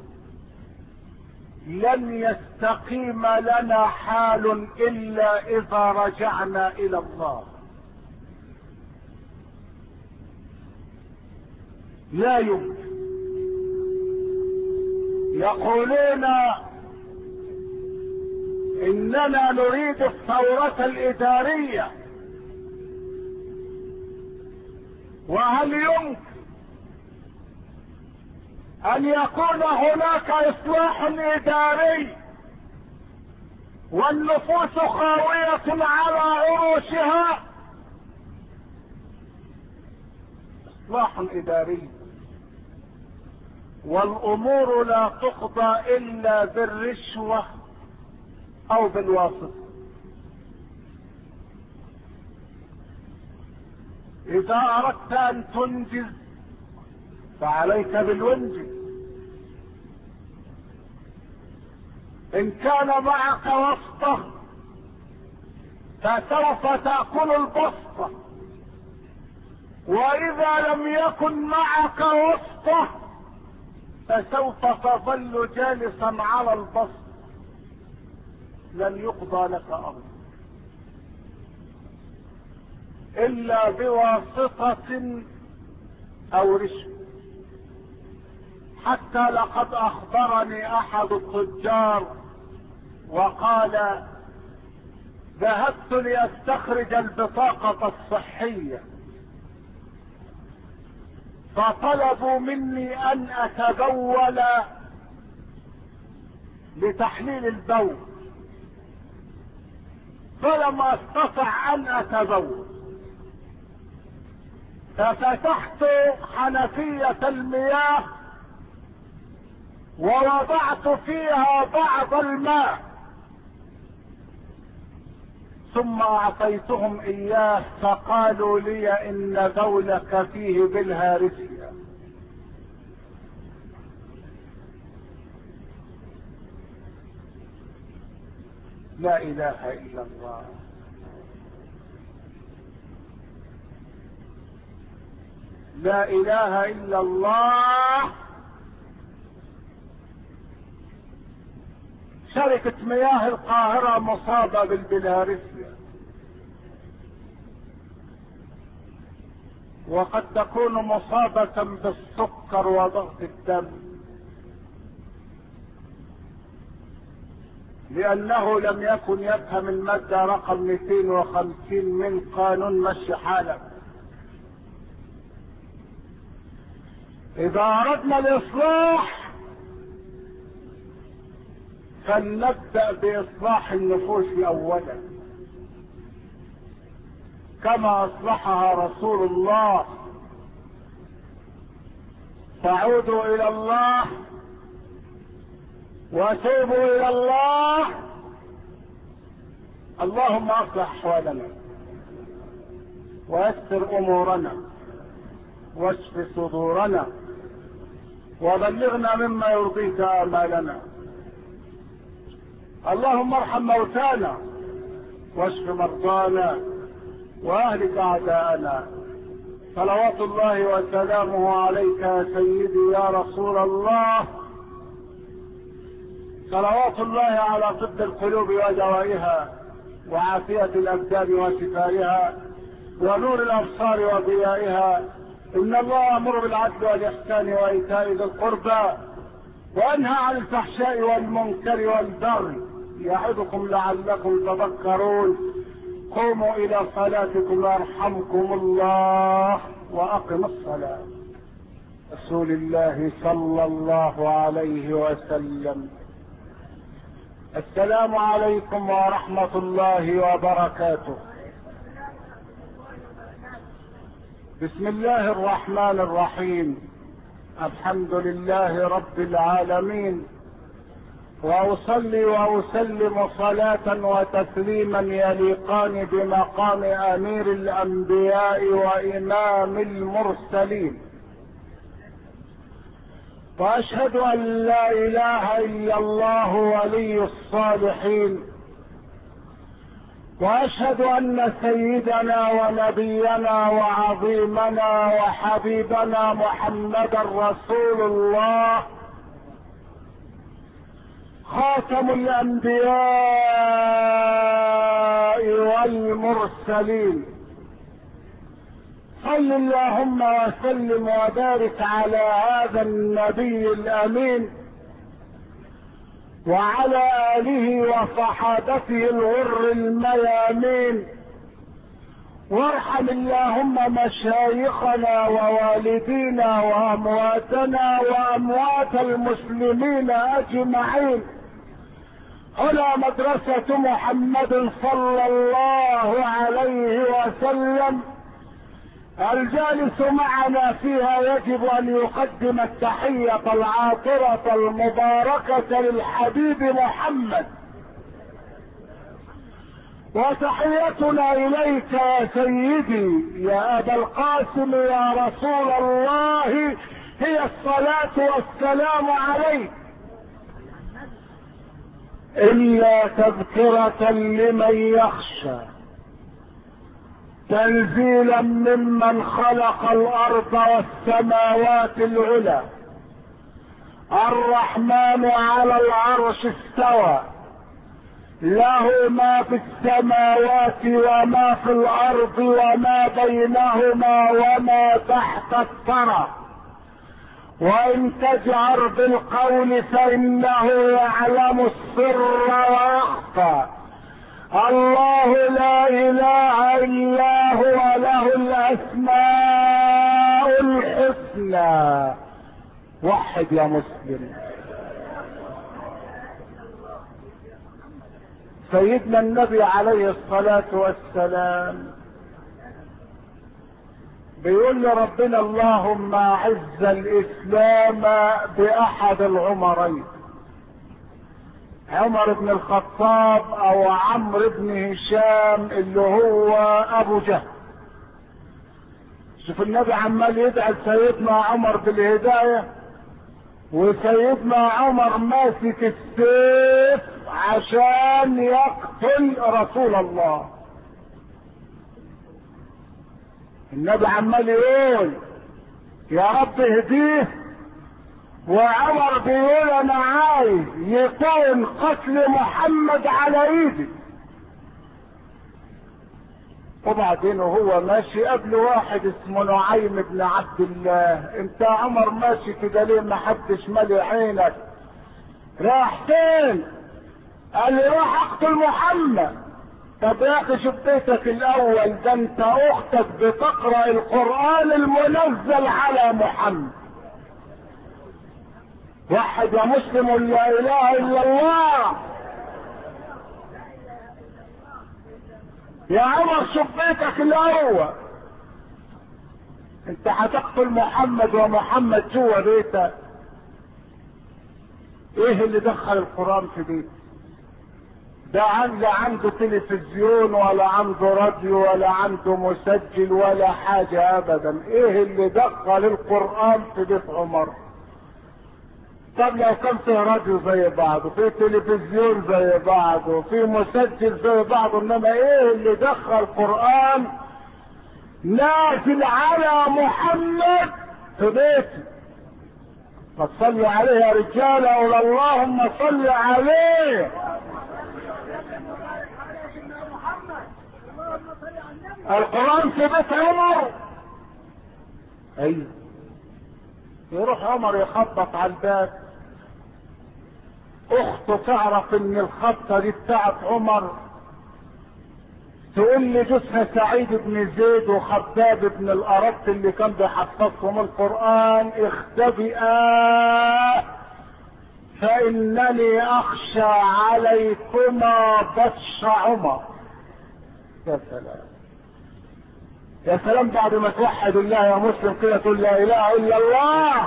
A: لن يستقيم لنا حال إلا إذا رجعنا إلى الله. لا يمكن. يقولون إننا نريد الثورة الإدارية، وهل يمكن أن يكون هناك إصلاح إداري والنفوس خاوية على عروشها؟ إصلاح إداري والأمور لا تقضى إلا بالرشوة أو بالواسطة. إذا أردت أن تنجز فعليك بالونجز. إن كان معك واسطة فسوف تأكل البسطة، وإذا لم يكن معك واسطة فسوف تظل جالسا على البسط، لن يقضى لك أمر إلا بواسطة أو رشوة. حتى لقد أخبرني أحد التجار وقال ذهبت لأستخرج البطاقة الصحية، فطلبوا مني أن أتبول لتحليل البول، فلم أستطع أن أتبول، ففتحت حنفية المياه ووضعت فيها بعض الماء ثم أعطيتهم إياه، فقالوا لي إن بولك فيه بالهارسية. لا إله إلا الله. لا إله إلا الله. شركة مياه القاهرة مصابة بالبلهارسيا، وقد تكون مصابة بالسكر وضغط الدم، لأنه لم يكن يفهم المادة رقم مئتين وخمسين من قانون مشي حالك. إذا أردنا الإصلاح فلنبدأ بإصلاح النفوس أولا كما أصلحها رسول الله. تعودوا إلى الله وتوبوا إلى الله. اللهم أصلح أحوالنا ويسر أمورنا واشف صدورنا وبلغنا مما يرضيك آمالنا. اللهم ارحم موتانا واشف مرضانا واهلك اعداءنا. صلوات الله وسلامه عليك يا سيدي يا رسول الله. صلوات الله على طب القلوب ودوائها وعافية الابدان وشفائها ونور الابصار وضيائها. ان الله يأمر بالعدل والاحسان وايتاء ذي القربى وينهى عن الفحشاء والمنكر والبغي يعظكم لعلكم تذكرون. قوموا الى صلاتكم يرحمكم الله واقم الصلاة. رسول الله صلى الله عليه وسلم. السلام عليكم ورحمة الله وبركاته. بسم الله الرحمن الرحيم. الحمد لله رب العالمين، واصلي واسلم صلاة وتسليما يليقان بمقام امير الانبياء وامام المرسلين، واشهد ان لا اله الا الله ولي الصالحين، واشهد ان سيدنا ونبينا وعظيمنا وحبيبنا محمدا رسول الله خاتم الانبياء والمرسلين. صل اللهم وسلم وبارك على هذا النبي الامين وعلى اله وصحابته الغر الميامين، وارحم اللهم مشايخنا ووالدينا وامواتنا واموات المسلمين اجمعين. هنا مدرسة محمد صلى الله عليه وسلم، الجالس معنا فيها يجب ان يقدم التحية العاطرة المباركة للحبيب محمد، وتحيتنا اليك يا سيدي يا ابا القاسم يا رسول الله هي الصلاة والسلام عليك، الا تذكرة لمن يخشى، تنزيلا ممن خلق الارض والسماوات العلى، الرحمن على العرش استوى، له ما في السماوات وما في الارض وما بينهما وما تحت الثرى، وان تجهر بالقول فانه يعلم السر واخفى، الله لا اله الا هو له الاسماء الحسنى. وحد يا مسلم. سيدنا النبي عليه الصلاة والسلام بيقول لربنا اللهم اعز الاسلام باحد العمرين، عمر بن الخطاب او عمرو بن هشام اللي هو ابو جهل. شوف النبي عمال يدعي سيدنا عمر بالهداية، وسيدنا عمر ماسك السيف عشان يقتل رسول الله. النبي عمال يقول يا رب اهديه، وعمر بيقول انا عايز يكون قتل محمد على ايدي. وبعدين وهو ماشي قبل واحد اسمه نعيم بن عبد الله، انت يا عمر ماشي كده ليه ما حدش مالي عينك؟ راح فين؟ قال لي راح اقتل محمد. طب يا اخي شوف بيتك الاول، ده انت اختك بتقرا القران المنزل على محمد. وحد يا مسلم لا اله الا الله. يا عمر شوف بيتك الاول، انت هتقتل محمد ومحمد جوه بيتك. ايه اللي دخل القران في بيتك؟ ده لا عنده تلفزيون ولا عنده راديو ولا عنده مسجل ولا حاجة ابدا. ايه اللي دخل القرآن في بيت عمر؟ طب لو كان في راديو زي بعض وفي تلفزيون زي بعض وفي مسجل زي بعض، انما ايه اللي دخل القرآن نازل على محمد في بيته؟ فصلوا عليه يا رجاله، ولا اللهم صل عليه. القرآن في بيت عمر. ايوه، يروح عمر يخبط على الباب، اخته تعرف ان الخطة دي بتاعت عمر، تقول لي جوزها سعيد بن زيد وخباب بن الارت اللي كان بيحفظهم القرآن اختبئا فانني اخشى عليكما بطش عمر. يا سلام يا سلام، بعد ما توحد الله يا مسلم كده تقول لا اله الا الله.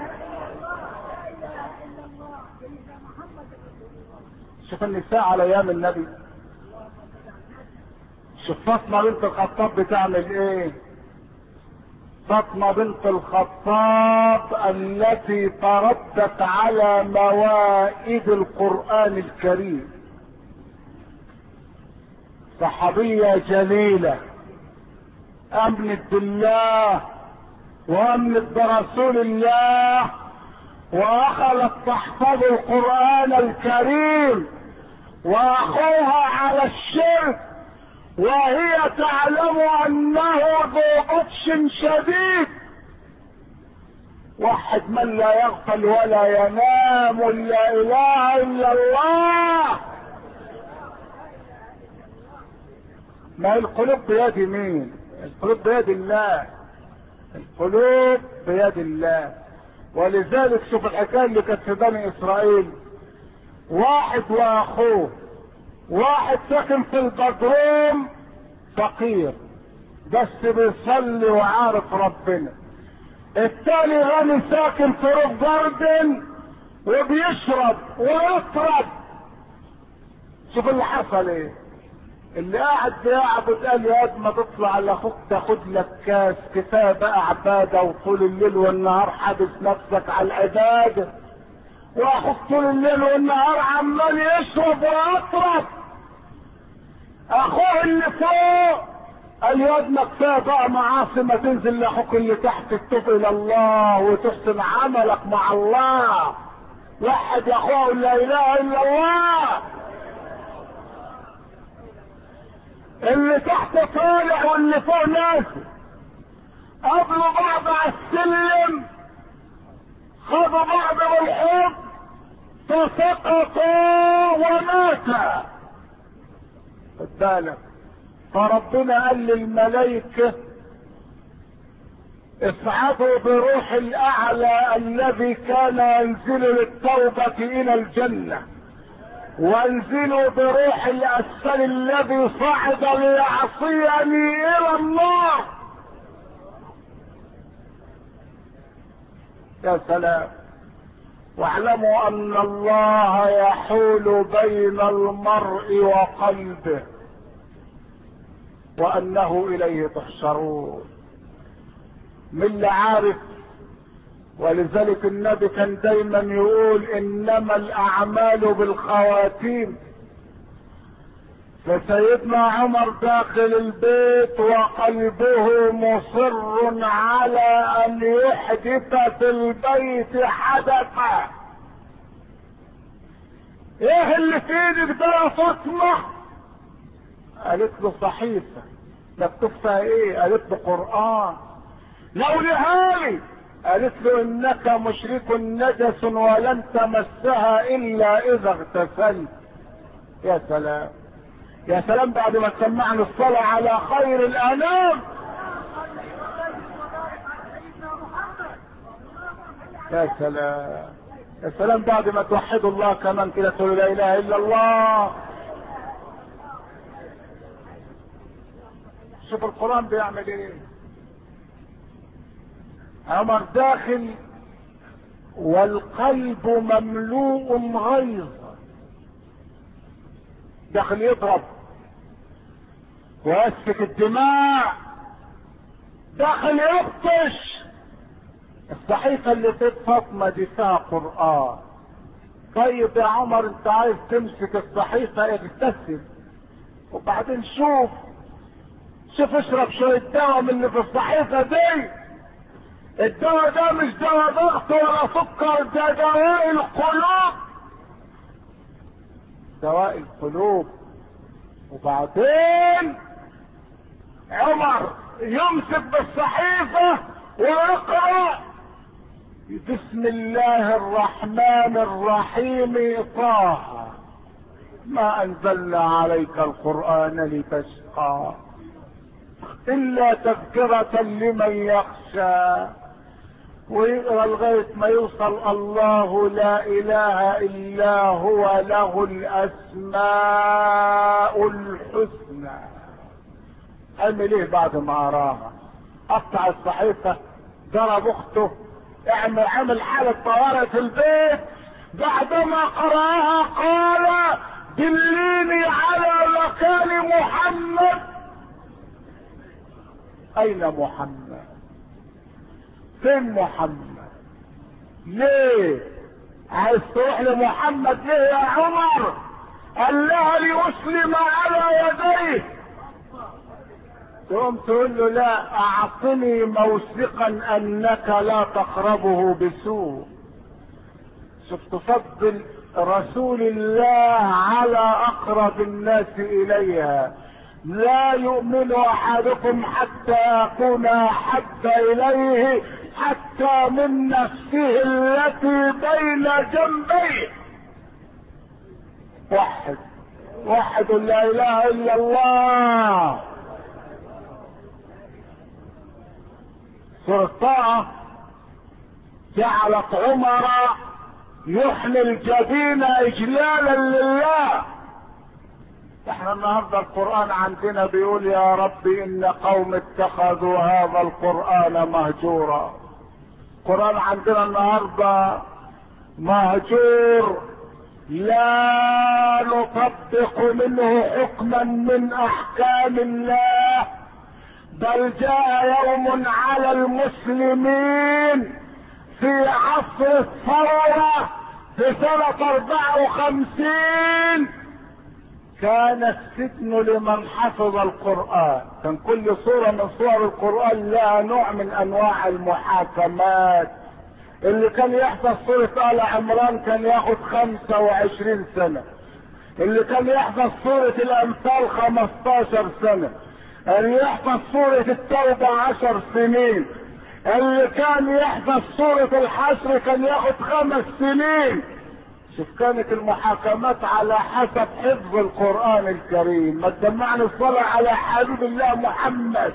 A: شوف النساء على ايام النبي، شوف فاطمة بنت الخطاب بتعمل ايه. فاطمة بنت الخطاب التي تربت على موائد القرآن الكريم، صحابية جليلة، امنت بالله وامنت برسول الله واخذت تحفظ القرآن الكريم، واخوها على الشرك وهي تعلم انه ذو بطش شديد. واحد من لا يغفل ولا ينام، لا اله الا الله. ما القلوب بيد مين؟ القلوب بيد الله، القلوب بيد الله. ولذلك شوف الحكايه اللي كانت في بني اسرائيل، واحد واخوه، واحد ساكن في البدروم فقير بس بيصلي وعارف ربنا، التاني غني ساكن في روف جاردن وبيشرب ويطرب. شوف اللي حصل ايه. اللي قاعد بيعبد قال يا قد ما تطلع لاخوك تاخد لك كاس، كفايه بقى عباده وطول الليل والنهار حابس نفسك على العباده، واخوك طول الليل والنهار عمال يشرب ويطرب. اخوه اللي فوق قال يا ابنك كفايه بقى معاصي، ما تنزل لاخوك اللي تحت تتوب الى الله وتحسن عملك مع الله. وحد يا اخوه لا اله الا الله. اللي تحت طالع واللي فوق نازل، قابلوا بعض على السلم، خدوا بعض بالحب فسقطوا وماتا. خد بالك، فربنا قال للملائكة اصعدوا بروح الاعلى الذي كان ينزل للتوبة الى الجنة، وانزلوا بروح الاسفل الذي صعد ليعصيني الى النار. يا سلام. واعلموا ان الله يحول بين المرء وقلبه وانه اليه تحشرون. من اللي عارف. ولذلك النبي كان دايما يقول انما الاعمال بالخواتيم. فسيدنا عمر داخل البيت وقلبه مصر على ان يحدث في البيت حدثا. ايه اللي في ايدك ده يا فاطمه؟ قالت له صحيفه. مكتوب فيها ايه؟ قالت له قران. لونها لي. قالت له انك مشرك نجس ولن تمسها الا اذا اغتسلت. يا سلام يا سلام، بعد ما سمعنا الصلاة على خير الانام. يا سلام يا سلام، بعد ما توحدوا الله كمان كده تقولوا لا اله الا الله. شوف القرآن بيعمل ايه. عمر داخل والقلب مملوء غيظ، داخل يضرب ويسفك الدماء، داخل يبطش. الصحيفة اللي في فاطمة دي فيها قرآن. طيب يا عمر انت عايز تمسك الصحيفة اغتسل وبعدين شوف شوف اشرب شوية دواء من اللي في الصحيفة دي. الدواء ده مش دواء ضغط ولا سكر، ده دواء القلوب، دواء القلوب. وبعدين عمر يمسك بالصحيفة ويقرأ بسم الله الرحمن الرحيم طه ما انزلنا عليك القرآن لتشقى الا تذكرة لمن يخشى، ويقرا لغاية ما يوصل الله لا اله الا هو له الاسماء الحسنى. عمل ايه بعد ما قراها؟ قطع الصحيفة، ضرب اخته، اعمل عمل حالة طوارئ في البيت. بعدما قراها قال دليني على مكان محمد. اين محمد؟ فين محمد؟ ليه عايز تروح لمحمد ليه يا عمر؟ قال لها ليسلم على يديه. تقوم تقول له لا، اعطني موثقا انك لا تقربه بسوء. شوف تفضل رسول الله على اقرب الناس اليها. لا يؤمن احدكم حتى اكون احب اليه حتى من نفسه التي بين جنبيه. وحد وحد لا اله الا الله. سورة طه جعلت عمر يحمي الجبين اجلالا لله. احنا النهارده القرآن عندنا بيقول يا رب ان قوم اتخذوا هذا القرآن مهجورا. القرآن عندنا النهارده مهجور، لا نطبق منه حكما من احكام الله، بل جاء يوم على المسلمين في عصر الثورة في سنة اربعة وخمسين كان السجن لمن حفظ القرآن. كان كل صورة من صور القرآن لها نوع من انواع المحاكمات. اللي كان يحفظ سورة آل عمران كان ياخد خمسة وعشرين سنة، اللي كان يحفظ سورة الامثال خمستاشر سنة، اللي يحفظ سورة التوبة عشر سنين، اللي كان يحفظ سورة الحشر كان ياخد خمس سنين. شوف كانت المحاكمات على حسب حفظ القرآن الكريم. ما تجمعنا الصلاة على حبيب الله محمد.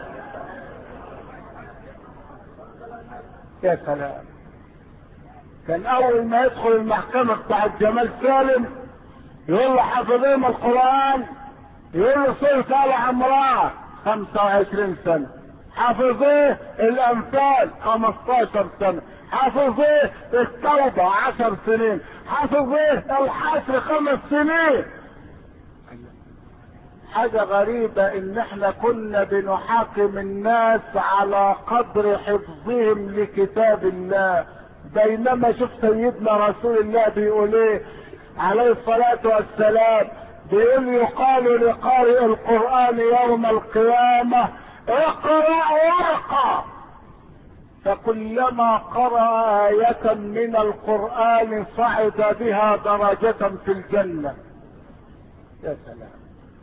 A: يا سلام، كان اول ما يدخل المحكمة بتاعت جمال سالم يقول له حافظين القرآن، يقول له سورة آل عمران خمسة وعشرين سنة، حافظيه الامثال خمستاشر سنة، حافظيه التوبة عشر سنين، حافظيه الحشر خمس سنين. حاجة غريبة ان احنا كنا بنحاكم الناس على قدر حفظهم لكتاب الله، بينما شوف سيدنا رسول الله بيقول ايه عليه الصلاة والسلام، بيقول يقال لقارئ القرآن يوم القيامة اقرأ ورقة، فكلما قرأ آية من القرآن صعد بها درجة في الجنة. يا سلام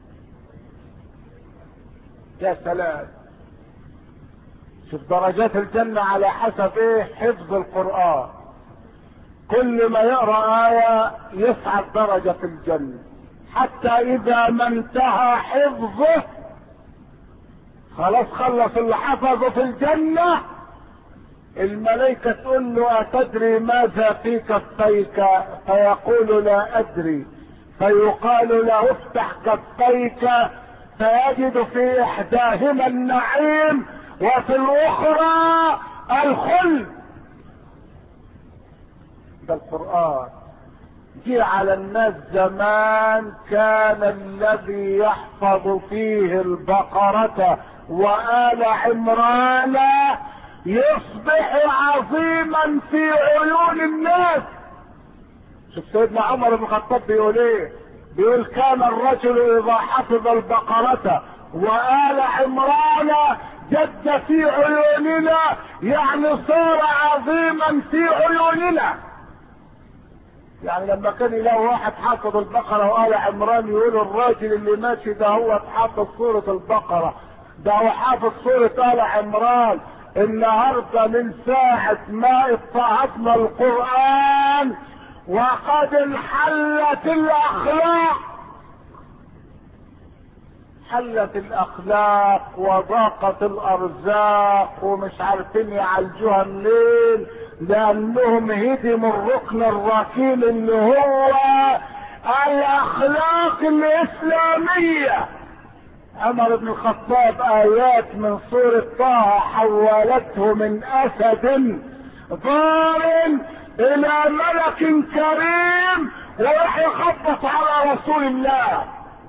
A: يا سلام، شوف درجات الجنة على حسب ايه؟ حفظ القرآن. كل ما يقرأ آية يصعد درجة في الجنة، حتى اذا ما انتهى حفظه خلاص خلص اللي حفظه في الجنة، الملائكة تقول له أتدري ماذا في كفيك؟ فيقول لا أدري، فيقال له افتح كفيك فيجد في إحداهما النعيم وفي الأخرى الخلد. ده القرآن. جه على الناس زمان كان الذي يحفظ فيه البقرة وآل عمران يصبح عظيما في عيون الناس. شوف سيدنا عمر بن الخطاب بيقول ايه؟ بيقول كان الرجل اذا حفظ البقرة وآل عمران جد في عيوننا، يعني صار عظيما في عيوننا. يعني لما كان يلاقي واحد حافظ البقرة وآل عمران يقول الراجل اللي ماشي ده هو حافظ سورة البقرة، ده هو حافظ سورة آل عمران، النهارده من ساعة ما اتعظنا القرآن وقد انحلت الاخلاق، حلت الاخلاق وضاقت الارزاق ومش عارفين يعالجوها منين، لانهم هدموا الركن الركين اللي هو الاخلاق الاسلامية. عمر بن الخطاب ايات من سورة طه حولته من اسد ضار الى ملك كريم وراح يخبط على رسول الله.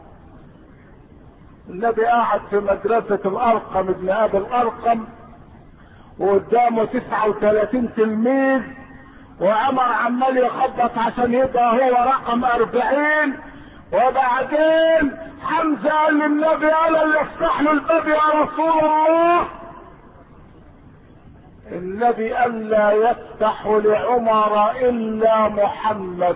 A: النبي قاعد في مدرسة الارقم ابن ابي الارقم وقدامه تسعة وثلاثين تلميذ، وعمر عمال يخبط عشان يبقى هو رقم اربعين. وبعدين حمزة قال للنبي الا يفتح له الباب يا رسول الله. النبي قال لا يفتح لعمر الا محمد.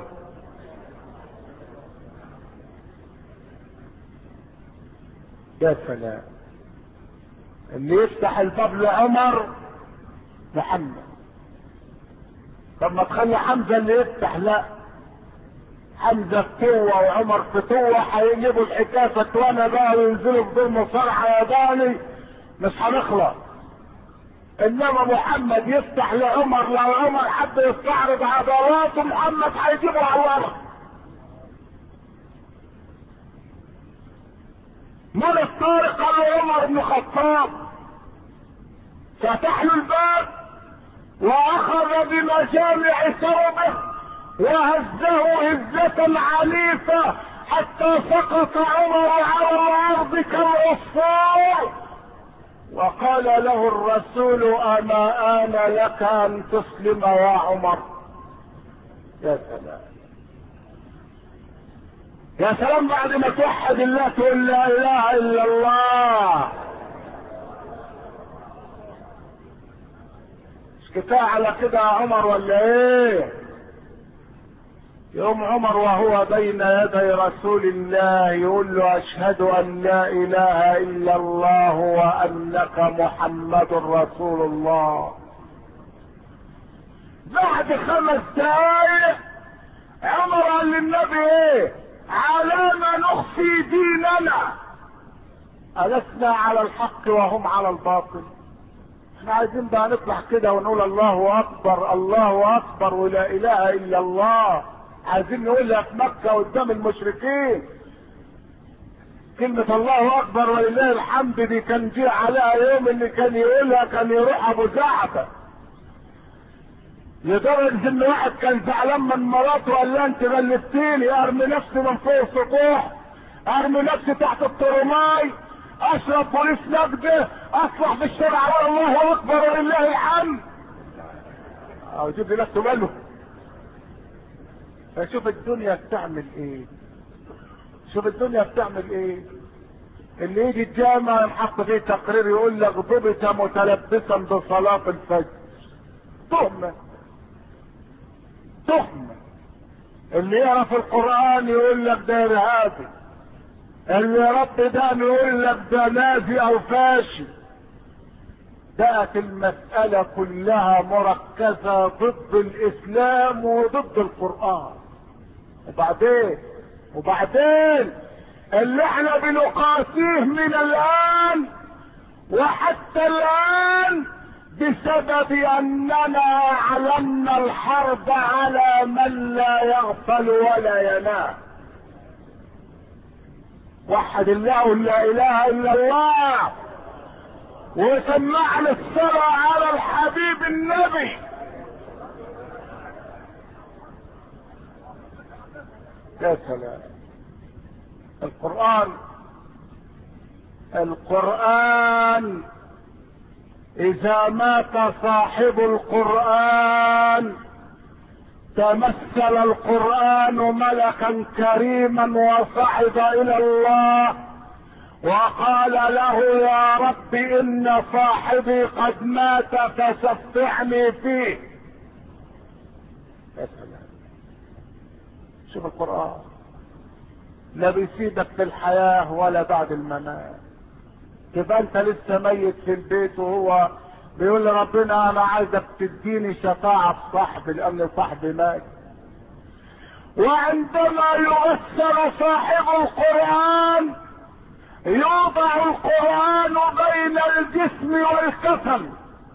A: يا سلام، اللي يفتح الباب لعمر محمد. طب ما تخلي حمزة اللي يفتح؟ لا، حمزة فتوة وعمر فتوة، هيجيبوا الحكاية فتوانا بقى وينزلوا في دور مصارحة ياباني مش هنخلص. انما محمد يفتح لعمر، لو عمر حد يستعرض عضلاته محمد هيجيبه على الورق. من الطارق قال عمر بن الخطاب، فتح له الباب واخذ بمجامع ثوبه وهزه هزة عنيفة حتى سقط عمر على الارض كالعصفور، وقال له الرسول اما آن لك ان تسلم يا عمر. يا سلام يا سلام، بعد ما توحد الله تقول لا اله الا الله. مش كفايه على كده يا عمر ولا ايه؟ يوم عمر وهو بين يدي رسول الله يقول له اشهد ان لا اله الا الله وانك محمد رسول الله. بعد خمس دقايق عمر قال للنبي ايه؟ على ما نخفي ديننا، ألسنا على الحق وهم على الباطل؟ احنا عايزين بقى نطلع كده ونقول الله اكبر الله اكبر ولا اله الا الله. عايزين نقولها في مكة قدام المشركين. كلمة الله اكبر ولله الحمد دي كان جه عليها يوم اللي كان يقولها كان يروح ابو زعبة، لدرجة ان واحد كان زعلان من مراته قال لها انت غلفتيني، ارمي نفسي من فوق السطوح، ارمي نفسي تحت الطرماي، اشرب بوليس نجدة، اصلح في الشارع على الله اكبر ولله الحمد. او جيب لي نفسه ماله. فشوف الدنيا بتعمل ايه، شوف الدنيا بتعمل ايه. اللي يجي الجامع ينحط فيه تقرير يقول لك ضبط متلبسا بصلاة الفجر. تهمة تهمة. اللي يعرف القرآن يقول لك ده ارهابي، اللي رب ده يقول لك ده نازي او فاشي. بقت المسألة كلها مركزة ضد الاسلام وضد القرآن. وبعدين وبعدين اللي احنا بنقاسيه من الان وحتى الان بسبب اننا اعلنا الحرب على من لا يغفل ولا ينام. وحد الله لا اله الا الله وسمعنا الصلاة على الحبيب النبي. يا سلام. القرآن القرآن اذا مات صاحب القرآن تمثل القرآن ملكا كريما وصعد الى الله وقال له يا رب ان صاحبي قد مات فشفعني فيه. يا سلام. شوف القرآن لا بيسيبك في الحياة ولا بعد الممات. تبقى انت لسه ميت في البيت وهو بيقول لربنا انا عايزك تديني شفاعة صاحبي لان صاحبي مات. وعندما يؤثر صاحب القرآن يوضع القرآن بين الجسم والكفن،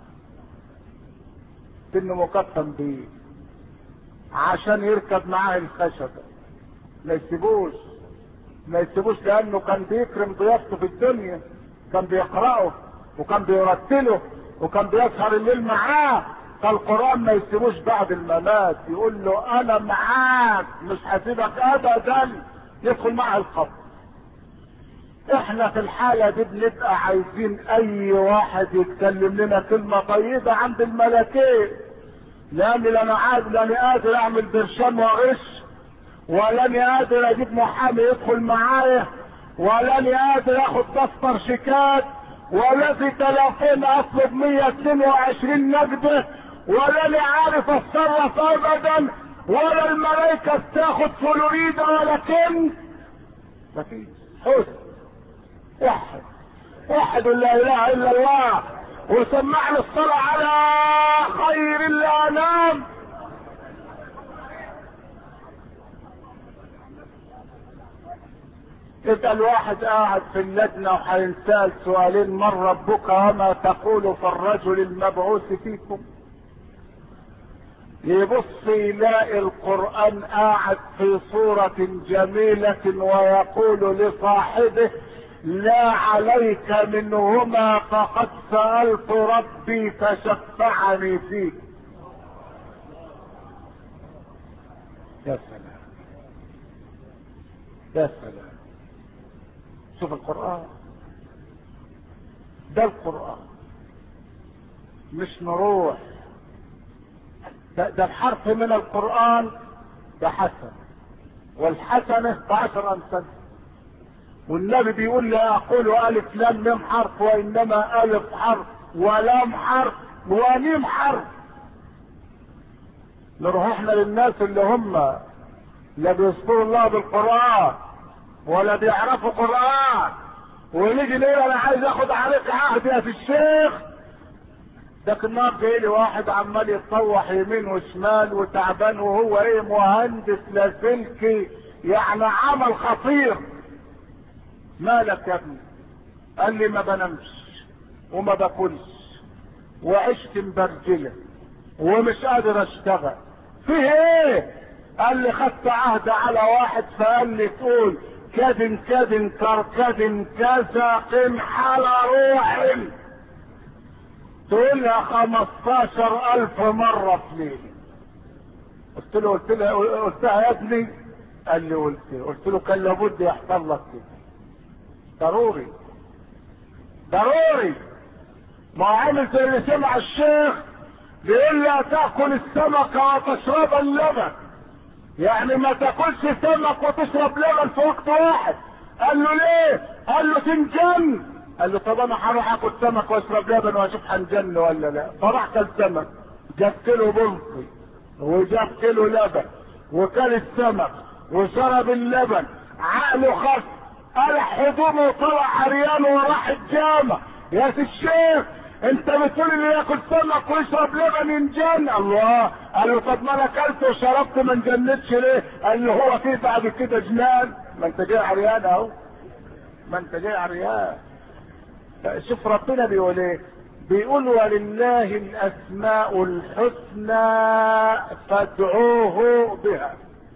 A: انه مكفن بيه عشان يركب معاه الخشبة، ما يسيبوش ما يسيبوش لانه كان بيكرم ضيافته في الدنيا، كان بيقرأه وكان بيرتله وكان بيسهر الليل معاه، فالقرآن ما يسيبوش بعد الممات، يقول له انا معاك مش هسيبك ابدا، يدخل معه القبر. احنا في الحالة دي بنبقى عايزين اي واحد يتكلم لنا كلمة طيبة عند الملكين، لان لا انا عاد لا انا قادر اعمل برشام واغش، ولا انا قادر اجيب محامي يدخل معايا، ولا انا قادر اخد دفتر شيكات، ولا في تلافين اطلب مية اتنين وعشرين نقدة، ولا انا عارف اتصرف ابدا، ولا الملايكة بتاخد فلوريدا ولا كن. مفيش حسن واحد واحد لا اله الا الله، وسمعنا الصلاة على خير الانام. اسأل واحد قاعد في اللجنة وهينسأل سؤالين، من ربك وما تقول في الرجل المبعوث فيكم؟ يبص يلاقي القرآن قاعد في صورة جميلة ويقول لصاحبه لا عليك منهما فقد سألت ربي فشفعني فيك. يا سلام يا سلام، شوف القرآن ده، القرآن مش نروح ده, ده الحرف من القرآن ده حسن، والحسنة بعشر أمثال، والنبي بيقول لا أقول ألف لام ميم حرف، وإنما ألف حرف ولام حرف وميم حرف. نروح احنا للناس اللي هم لا بيذكروا الله بالقرآن ولا بيعرفوا قرآن، ونيجي نقول انا عايز اخد عليك عهد يا في الشيخ، لكن النهار جاي لي واحد عمال يتطوح يمين وشمال وتعبان، وهو ايه مهندس لاسلكي، يعني عمل خطير. مالك يا ابني؟ قال لي ما بنامش وما باكلش وعشت مبرجله ومش قادر اشتغل. فيه ايه؟ قال لي خدت عهد على واحد فقال لي تقول كذن كذن كركذن كذا قم على روحي، تقولها خمستاشر الف مرة في ليلة. قلت له قلت له قلتها يا ابني؟ قال لي قلت قلت له كان لابد يحصل لك كده، ضروري ضروري. ما عامل زي اللي سمع الشيخ بيقول لا تاكل السمك وتشرب اللبن، يعني ما تاكلش سمك وتشرب لبن في وقت واحد. قال له ليه؟ قال له تنجن. قال له طب انا هروح اكل سمك واشرب لبن واشوف هنجن ولا لا. فراح كل سمك، جاب كيلو بلطي وجاب كيلو لبن وكل السمك وشرب اللبن، عقله خف، قلع هدومه وطلع عريان وراح الجامع. يا سي الشيخ انت بتقول اللي ياكل سمك ويشرب لبن ينجن؟ الله. قال له طب ما انا اكلت وشربت ما انجنتش ليه؟ قال له هو في بعد كده جنان؟ ما انت جاي عريان اهو، ما انت جاي عريان. شوف ربنا بيقول ايه؟ بيقول ولله الاسماء الحسنى فادعوه بها.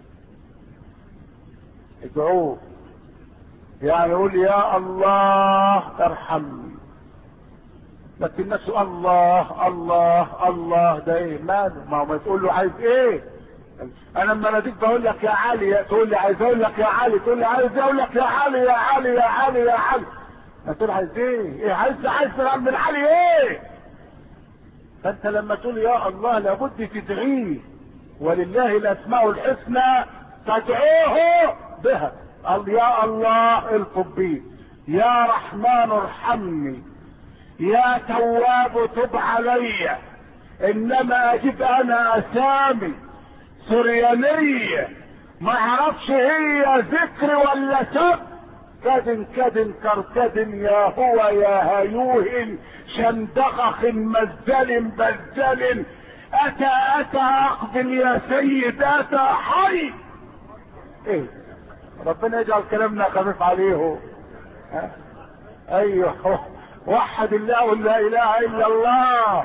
A: ادعوه يعني يقول يا الله ارحمني، لكن الناس الله الله الله ده ايه ماله؟ ما هو تقول له عايز ايه؟ انا لما ناديك بقول لك يا علي تقول لي عايز اقول لك يا علي، تقول لي عايز اقول لك يا علي يا علي يا علي يا علي. هتقول عايز ايه؟ ايه عايز عايز من علي ايه؟ فانت لما تقول يا الله لابد تدعيه، ولله الاسماء الحسنى تدعوه بها. قال يا الله الطب بي، يا رحمن ارحمني، يا تواب تب علي. انما اجيب انا اسامي سريانية ما اعرفش هي ذكر ولا سب، كد كد كركد يا هو يا هيوه شندخخ مزل بزل اتى اتى اقبل يا سيد اتى حي. ايه ربنا يجعل كلامنا خفيف عليه. ها ايوه وحد الله ولا اله الا الله.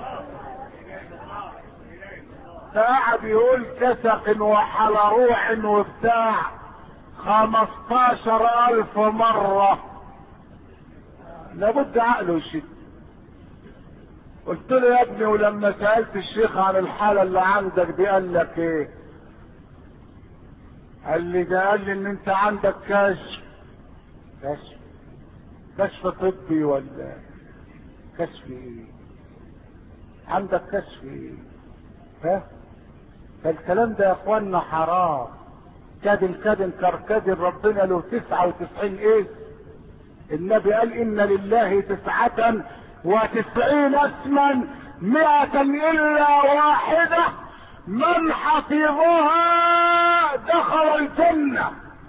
A: فقعد يقول كسق وحلروح وبتاع خمستاشر الف مرة. لابد عقله يشد. قلت له يا ابني ولما سألت الشيخ عن الحالة اللي عندك دي قال لك ايه؟ قال لي ده قال لي ان انت عندك كشف. كشف كشف طبي ولا كشف ايه؟ عندك كشف ايه؟ ها؟ فالكلام ده يا اخوانا حرام. كادن كادن كركادن ربنا له تسعة وتسعين ايه؟ النبي قال ان لله تسعة وتسعين اسما مئة الا واحدة من حفظها دخل الجنة.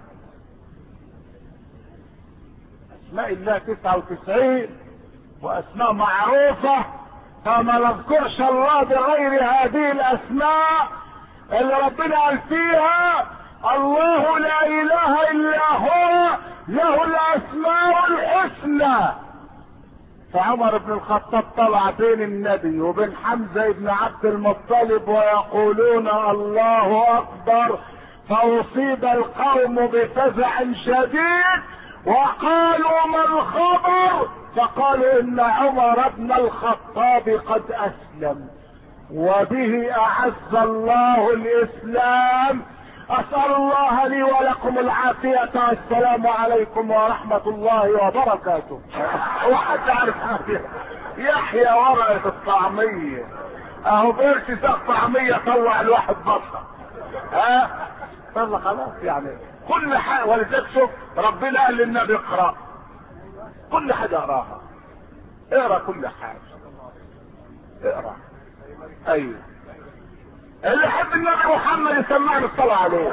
A: اسماء الله تسعة وتسعين واسماء معروفة، فما نذكرش الله بغير هذه الاسماء اللي ربنا قال فيها الله لا اله الا هو له الاسماء الحسنى. فعمر بن الخطاب طلع بين النبي وبين حمزة بن عبد المطلب ويقولون الله اكبر، فاصيب القوم بفزع شديد وقالوا ما الخبر؟ فقالوا ان عمر بن الخطاب قد اسلم وبه اعز الله الاسلام. اسأل الله لي ولكم العافية. السلام عليكم ورحمة الله وبركاته. واحد تعرف حاجة يحيى ورقة الطعمية اهو بيرش ساق طعمية طلع الواحد بصر. ها طلع خلاص يعني كل حاجة. ولذلك شوف ربنا قال للنبي اقرأ كل حاجة اقراها. اقرأ كل حاجة اقرأ. ايوه اللي يحب النبي محمد يسمعني الصلاة عليه.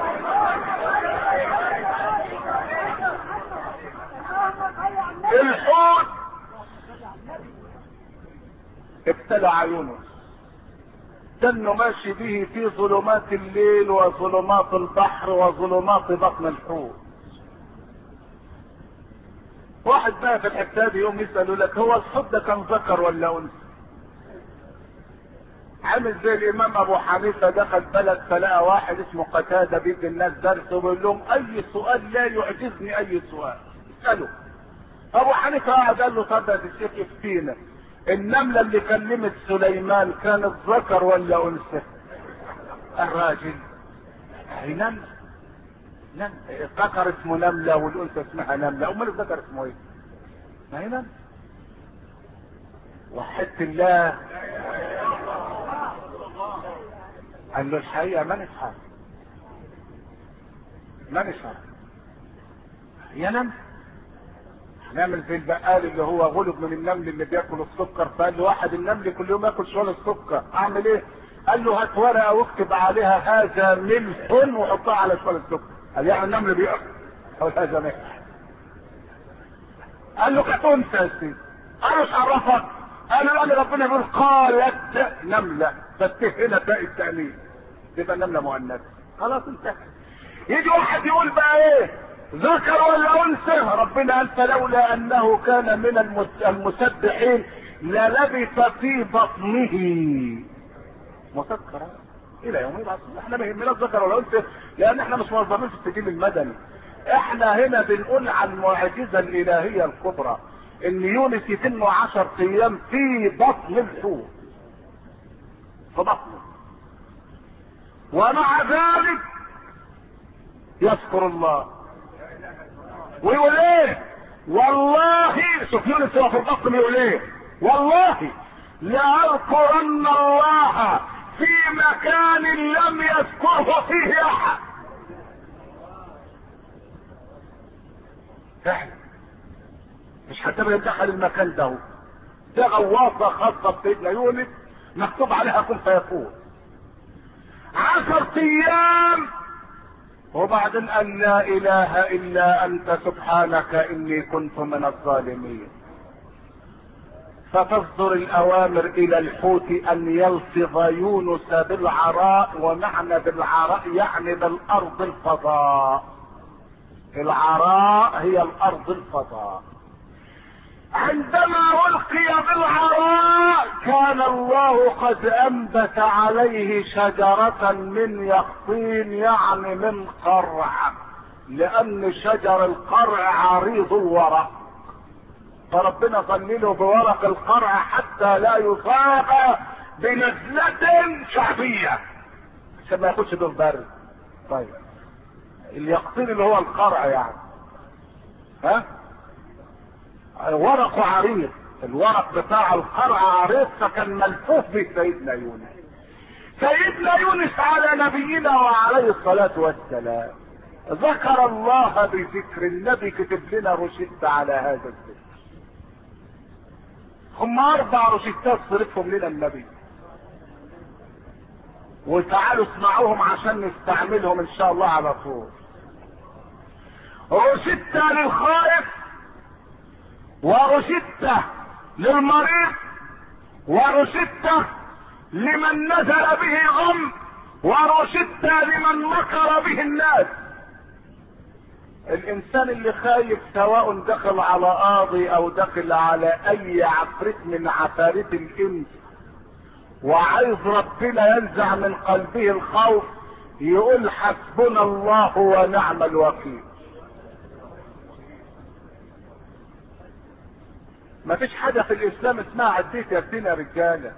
A: الحوت ابتلع يونس كانه ماشي به في ظلمات الليل وظلمات البحر وظلمات بطن الحوت. واحد بقى في الحته دي يوم يسأله لك هو الحوت ده كان ذكر ولا انثى؟ عامل زي الامام ابو حنيفه دخل بلد فلقى واحد اسمه قتاده بيدي الناس درس وبيقول لهم اي سؤال لا يعجزني اي سؤال اساله. ابو حنيفه قعد قال له طب يا الشيخ افتينا النمله اللي كلمت سليمان كانت ذكر ولا انثى؟ الراجل هي نمله. نمله الذكر اسمه نمله والانثى اسمها نمله، امال الذكر اسمه ايه؟ ما هي نمله. وحدت الله. قال له الحقيقه ما نفهم ما نفهم يا نمل. نعمل زي البقال اللي هو غلب من النمل اللي بياكل السكر، فقال له واحد النمل كل يوم ياكل شويه السكر اعمل ايه؟ قال له هات ورقه واكتب عليها هذا ملح وحطها على شويه السكر. قال يعني النمل بياكل قال هذا ملح. قال له كانت انثى يا سيدي. انا مش عرفك؟ قال له لا ربنا يقول قالت نمله فتح هنا باقي التأنيث تبقى نمله مؤنثه. خلاص انتهى. يجي واحد يقول بقى ايه ذكر ولا انثى؟ ربنا قال فلولا انه كان من المسبحين للبث في بطنه مسكرا الى يوم يبعث. احنا ما يهمناش ذكر ولا انثى لان احنا مش موظفين في السجل المدني. احنا هنا بنقول عن المعجزه الالهيه الكبرى ان يونس يتم عشر ايام في بطن الحوت في بطنه ومع ذلك يذكر الله ويقول ايه والله شوف يونس هو في البطن يقول ايه والله لأذكرن الله في مكان لم يذكره فيه احد. فعلا مش حتى بيدخل المكان ده ده غواصة خاصة بسيدنا يونس مكتوب عليها كن فيكون. عشر ايام وبعدين قال لا اله الا انت سبحانك اني كنت من الظالمين. فتصدر الاوامر الى الحوت ان يلفظ يونس بالعراء، ومعنى بالعراء يعني بالارض الفضاء. العراء هي الارض الفضاء. عندما القي بالعراء كان الله قد انبت عليه شجرة من يقطين، يعني من قرع، لان شجر القرع عريض الورق، فربنا ظلله بورق القرع حتى لا يصاب بنزلة شعبية عشان ما ياخدش دور برد. طيب اليقطين اللي هو القرع يعني ها ورقه عريض، الورق بتاع القرع عريض، فكان ملفوف به سيدنا يونس. سيدنا يونس على نبينا وعليه الصلاة والسلام ذكر الله بذكر، النبي كتب لنا روشتة على هذا الذكر. هم اربع روشتات صرفهم لنا النبي، وتعالوا اسمعوهم عشان نستعملهم ان شاء الله على طول. روشتة للخائف، وروشتة للمريض، وروشتة لمن نزل به غم، وروشتة لمن مكر به الناس. الانسان اللي خايف سواء دخل على قاضي او دخل على اي عفريت من عفاريت الانس وعايز ربنا ينزع من قلبه الخوف، يقول حسبنا الله ونعم الوكيل. ما فيش حاجة في الاسلام اسمها عديت يا ابني يا رجالة.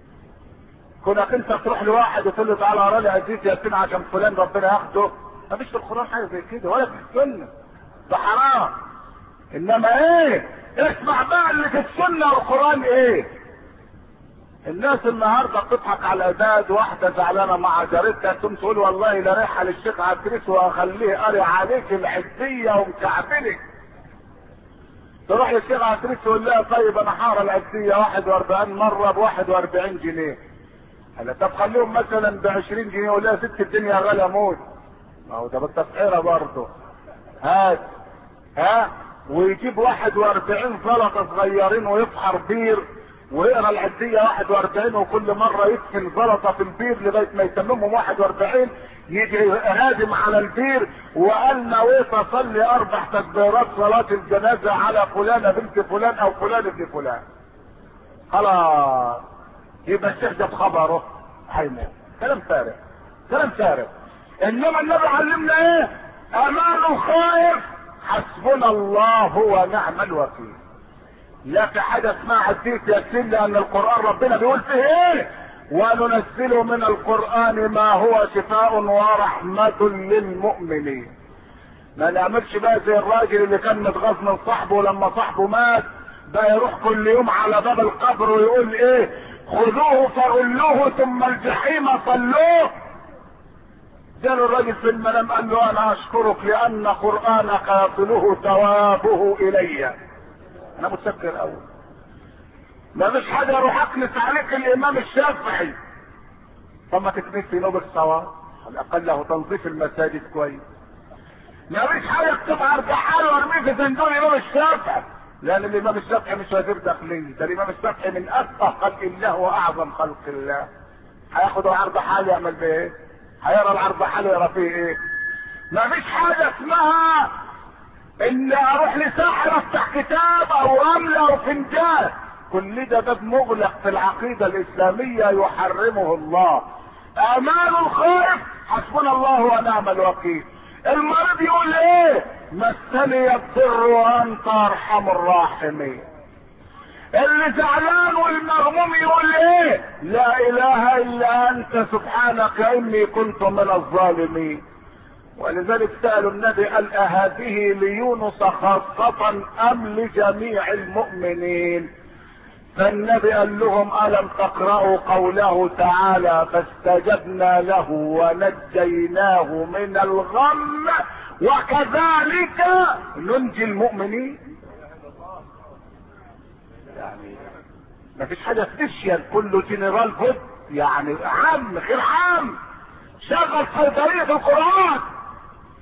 A: كونك انت تروح لواحد وتقول له تعالى ارى لي عديت يا ابني عشان فلان ربنا ياخده، ما فيش في القرآن حاجة زي كده ولا في السنة، ده حرام. انما ايه، اسمع بقى اللي في السنة والقرآن ايه. الناس النهارده بتضحك على العباد، واحدة زعلانة مع جارتها تقوم تقول والله لا رايحة للشيخ عتريس واخليه قاري عليك العدية ومكعبلك. تروح للشيخ عتريس تقول لها طيب انا حاره العدية واحد واربعين مرة ب واحد واربعين جنيه. قال طب خليهم مثلا ب عشرين جنيه، يقول لها ست الدنيا غالية موت. ما هو ده بالتسعيرة برضه. هات ها ويجيب واحد واربعين زلطة صغيرين ويفحر بير ويقرا العدية واحد واربعين، وكل مرة يدفن زلطة في البير لغاية ما يتممهم واحد واربعين، يجي هادم على البير وقال نويت اصلي اربع تكبيرات صلاة الجنازة على فلانة بنت فلان او فلان ابن فلان. خلاص يبقى الشيخ ده بخبره هيموت. كلام فارغ، كلام فارغ. انما النبي علمنا ايه؟ امان الخائف حسبنا الله ونعم الوكيل. لا في حاجة اسمها عديت ياسين، لان القرآن ربنا بيقول فيه ايه؟ وننزل من القرآن ما هو شفاء ورحمة للمؤمنين. ما نعملش بقى زي الراجل اللي كان متغاظ من صاحبه لما صاحبه مات، بقى يروح كل يوم على باب القبر ويقول ايه؟ خذوه فغلوه ثم الجحيم صلوه. جاله الراجل في المنام قال له انا اشكرك لان قرآنك يصله ثوابه الي. انا متشكر قوي. ما فيش حاجة يروح اكنس عليك الامام الشافعي. طب ما تكنس في نوب الصواب، على الاقل له تنظيف المساجد كويس. ما فيش حاجة اكتب عرض حاله وارميه في صندوق الامام الشافعي، لان الامام الشافعي مش وزير داخلية، ده الامام الشافعي من اتقى خلق الله واعظم خلق الله. هياخد العرض حال يعمل بيه ايه؟ هيقرا العرض حال يقرا فيه ايه؟ ما فيش حاجة اسمها ان اروح لساحر افتح كتاب او رمل او فنجان، كل ده باب مغلق في العقيدة الاسلامية يحرمه الله. امان الخائف حسبنا الله ونعم الوكيل. المريض يقول ايه؟ مسني الضر وانت ارحم الراحمين. اللي زعلان والمغموم يقول ايه؟ لا اله الا انت سبحانك اني كنت من الظالمين. ولذلك سألوا النبي قال اهذه ليونس خاصة ام لجميع المؤمنين؟ فالنبي قال لهم الم تقرأوا قوله تعالى فاستجبنا له ونجيناه من الغم وكذلك ننجي المؤمنين. يعني ما فيش حاجة سبيشال، كله جنرال فود، يعني عام غير عام. شغل صيدلية في القرآن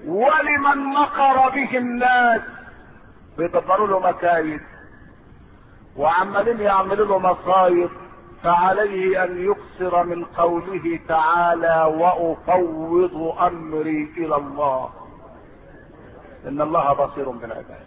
A: ولمن مكر به الناس بيدبروا له مكايد وعمالين يعملوا له مصايب، فعليه ان يكثر من قوله تعالى وافوض امري الى الله، ان الله بصير بالعباد.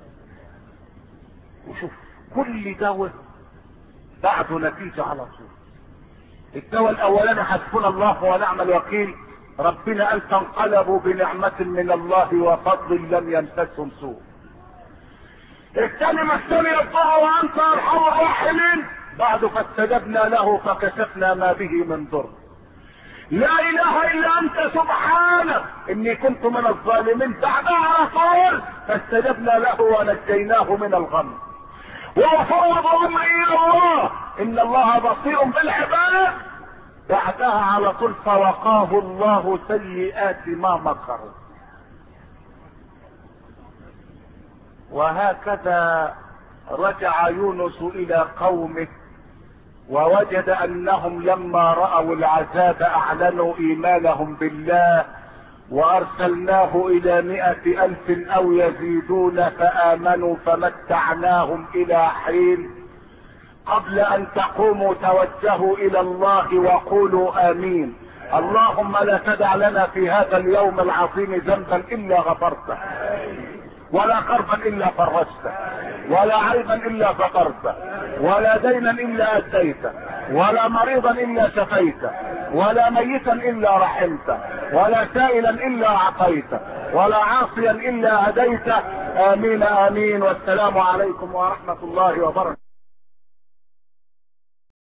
A: وشوف كل دواء بعده نتيجة على طول. الدواء الاولاني حسبنا الله ونعم الوكيل، ربنا قال فانقلبوا بنعمة من الله وفضل لم يمسسهم سوء. الثاني مسني الضر وانت ارحم الراحمين، بعد فاستجبنا له فكشفنا ما به من ضر. لا اله الا انت سبحانك اني كنت من الظالمين، بعدها على طول فاستجبنا له ونجيناه من الغم. وفوض امري الى الله ان الله بصير بالعباد، بعدها على طول فوقاه الله سيئات ما مكروا. وهكذا رجع يونس الى قومه ووجد انهم لما رأوا العذاب اعلنوا ايمانهم بالله، وارسلناه الى مئة الف او يزيدون فامنوا فمتعناهم الى حين. قبل ان تقوموا توجهوا الى الله وقولوا امين. اللهم لا تدع لنا في هذا اليوم العظيم ذنبا الا غفرته، ولا كربا الا فرجته، ولا عيبا الا سترته، ولا دينا الا اديته، ولا مريضا الا شفيته، ولا ميتا الا رحمته، ولا سائلا الا اعطيته، ولا عاصيا الا هديته. امين امين. والسلام عليكم ورحمة الله وبركاته.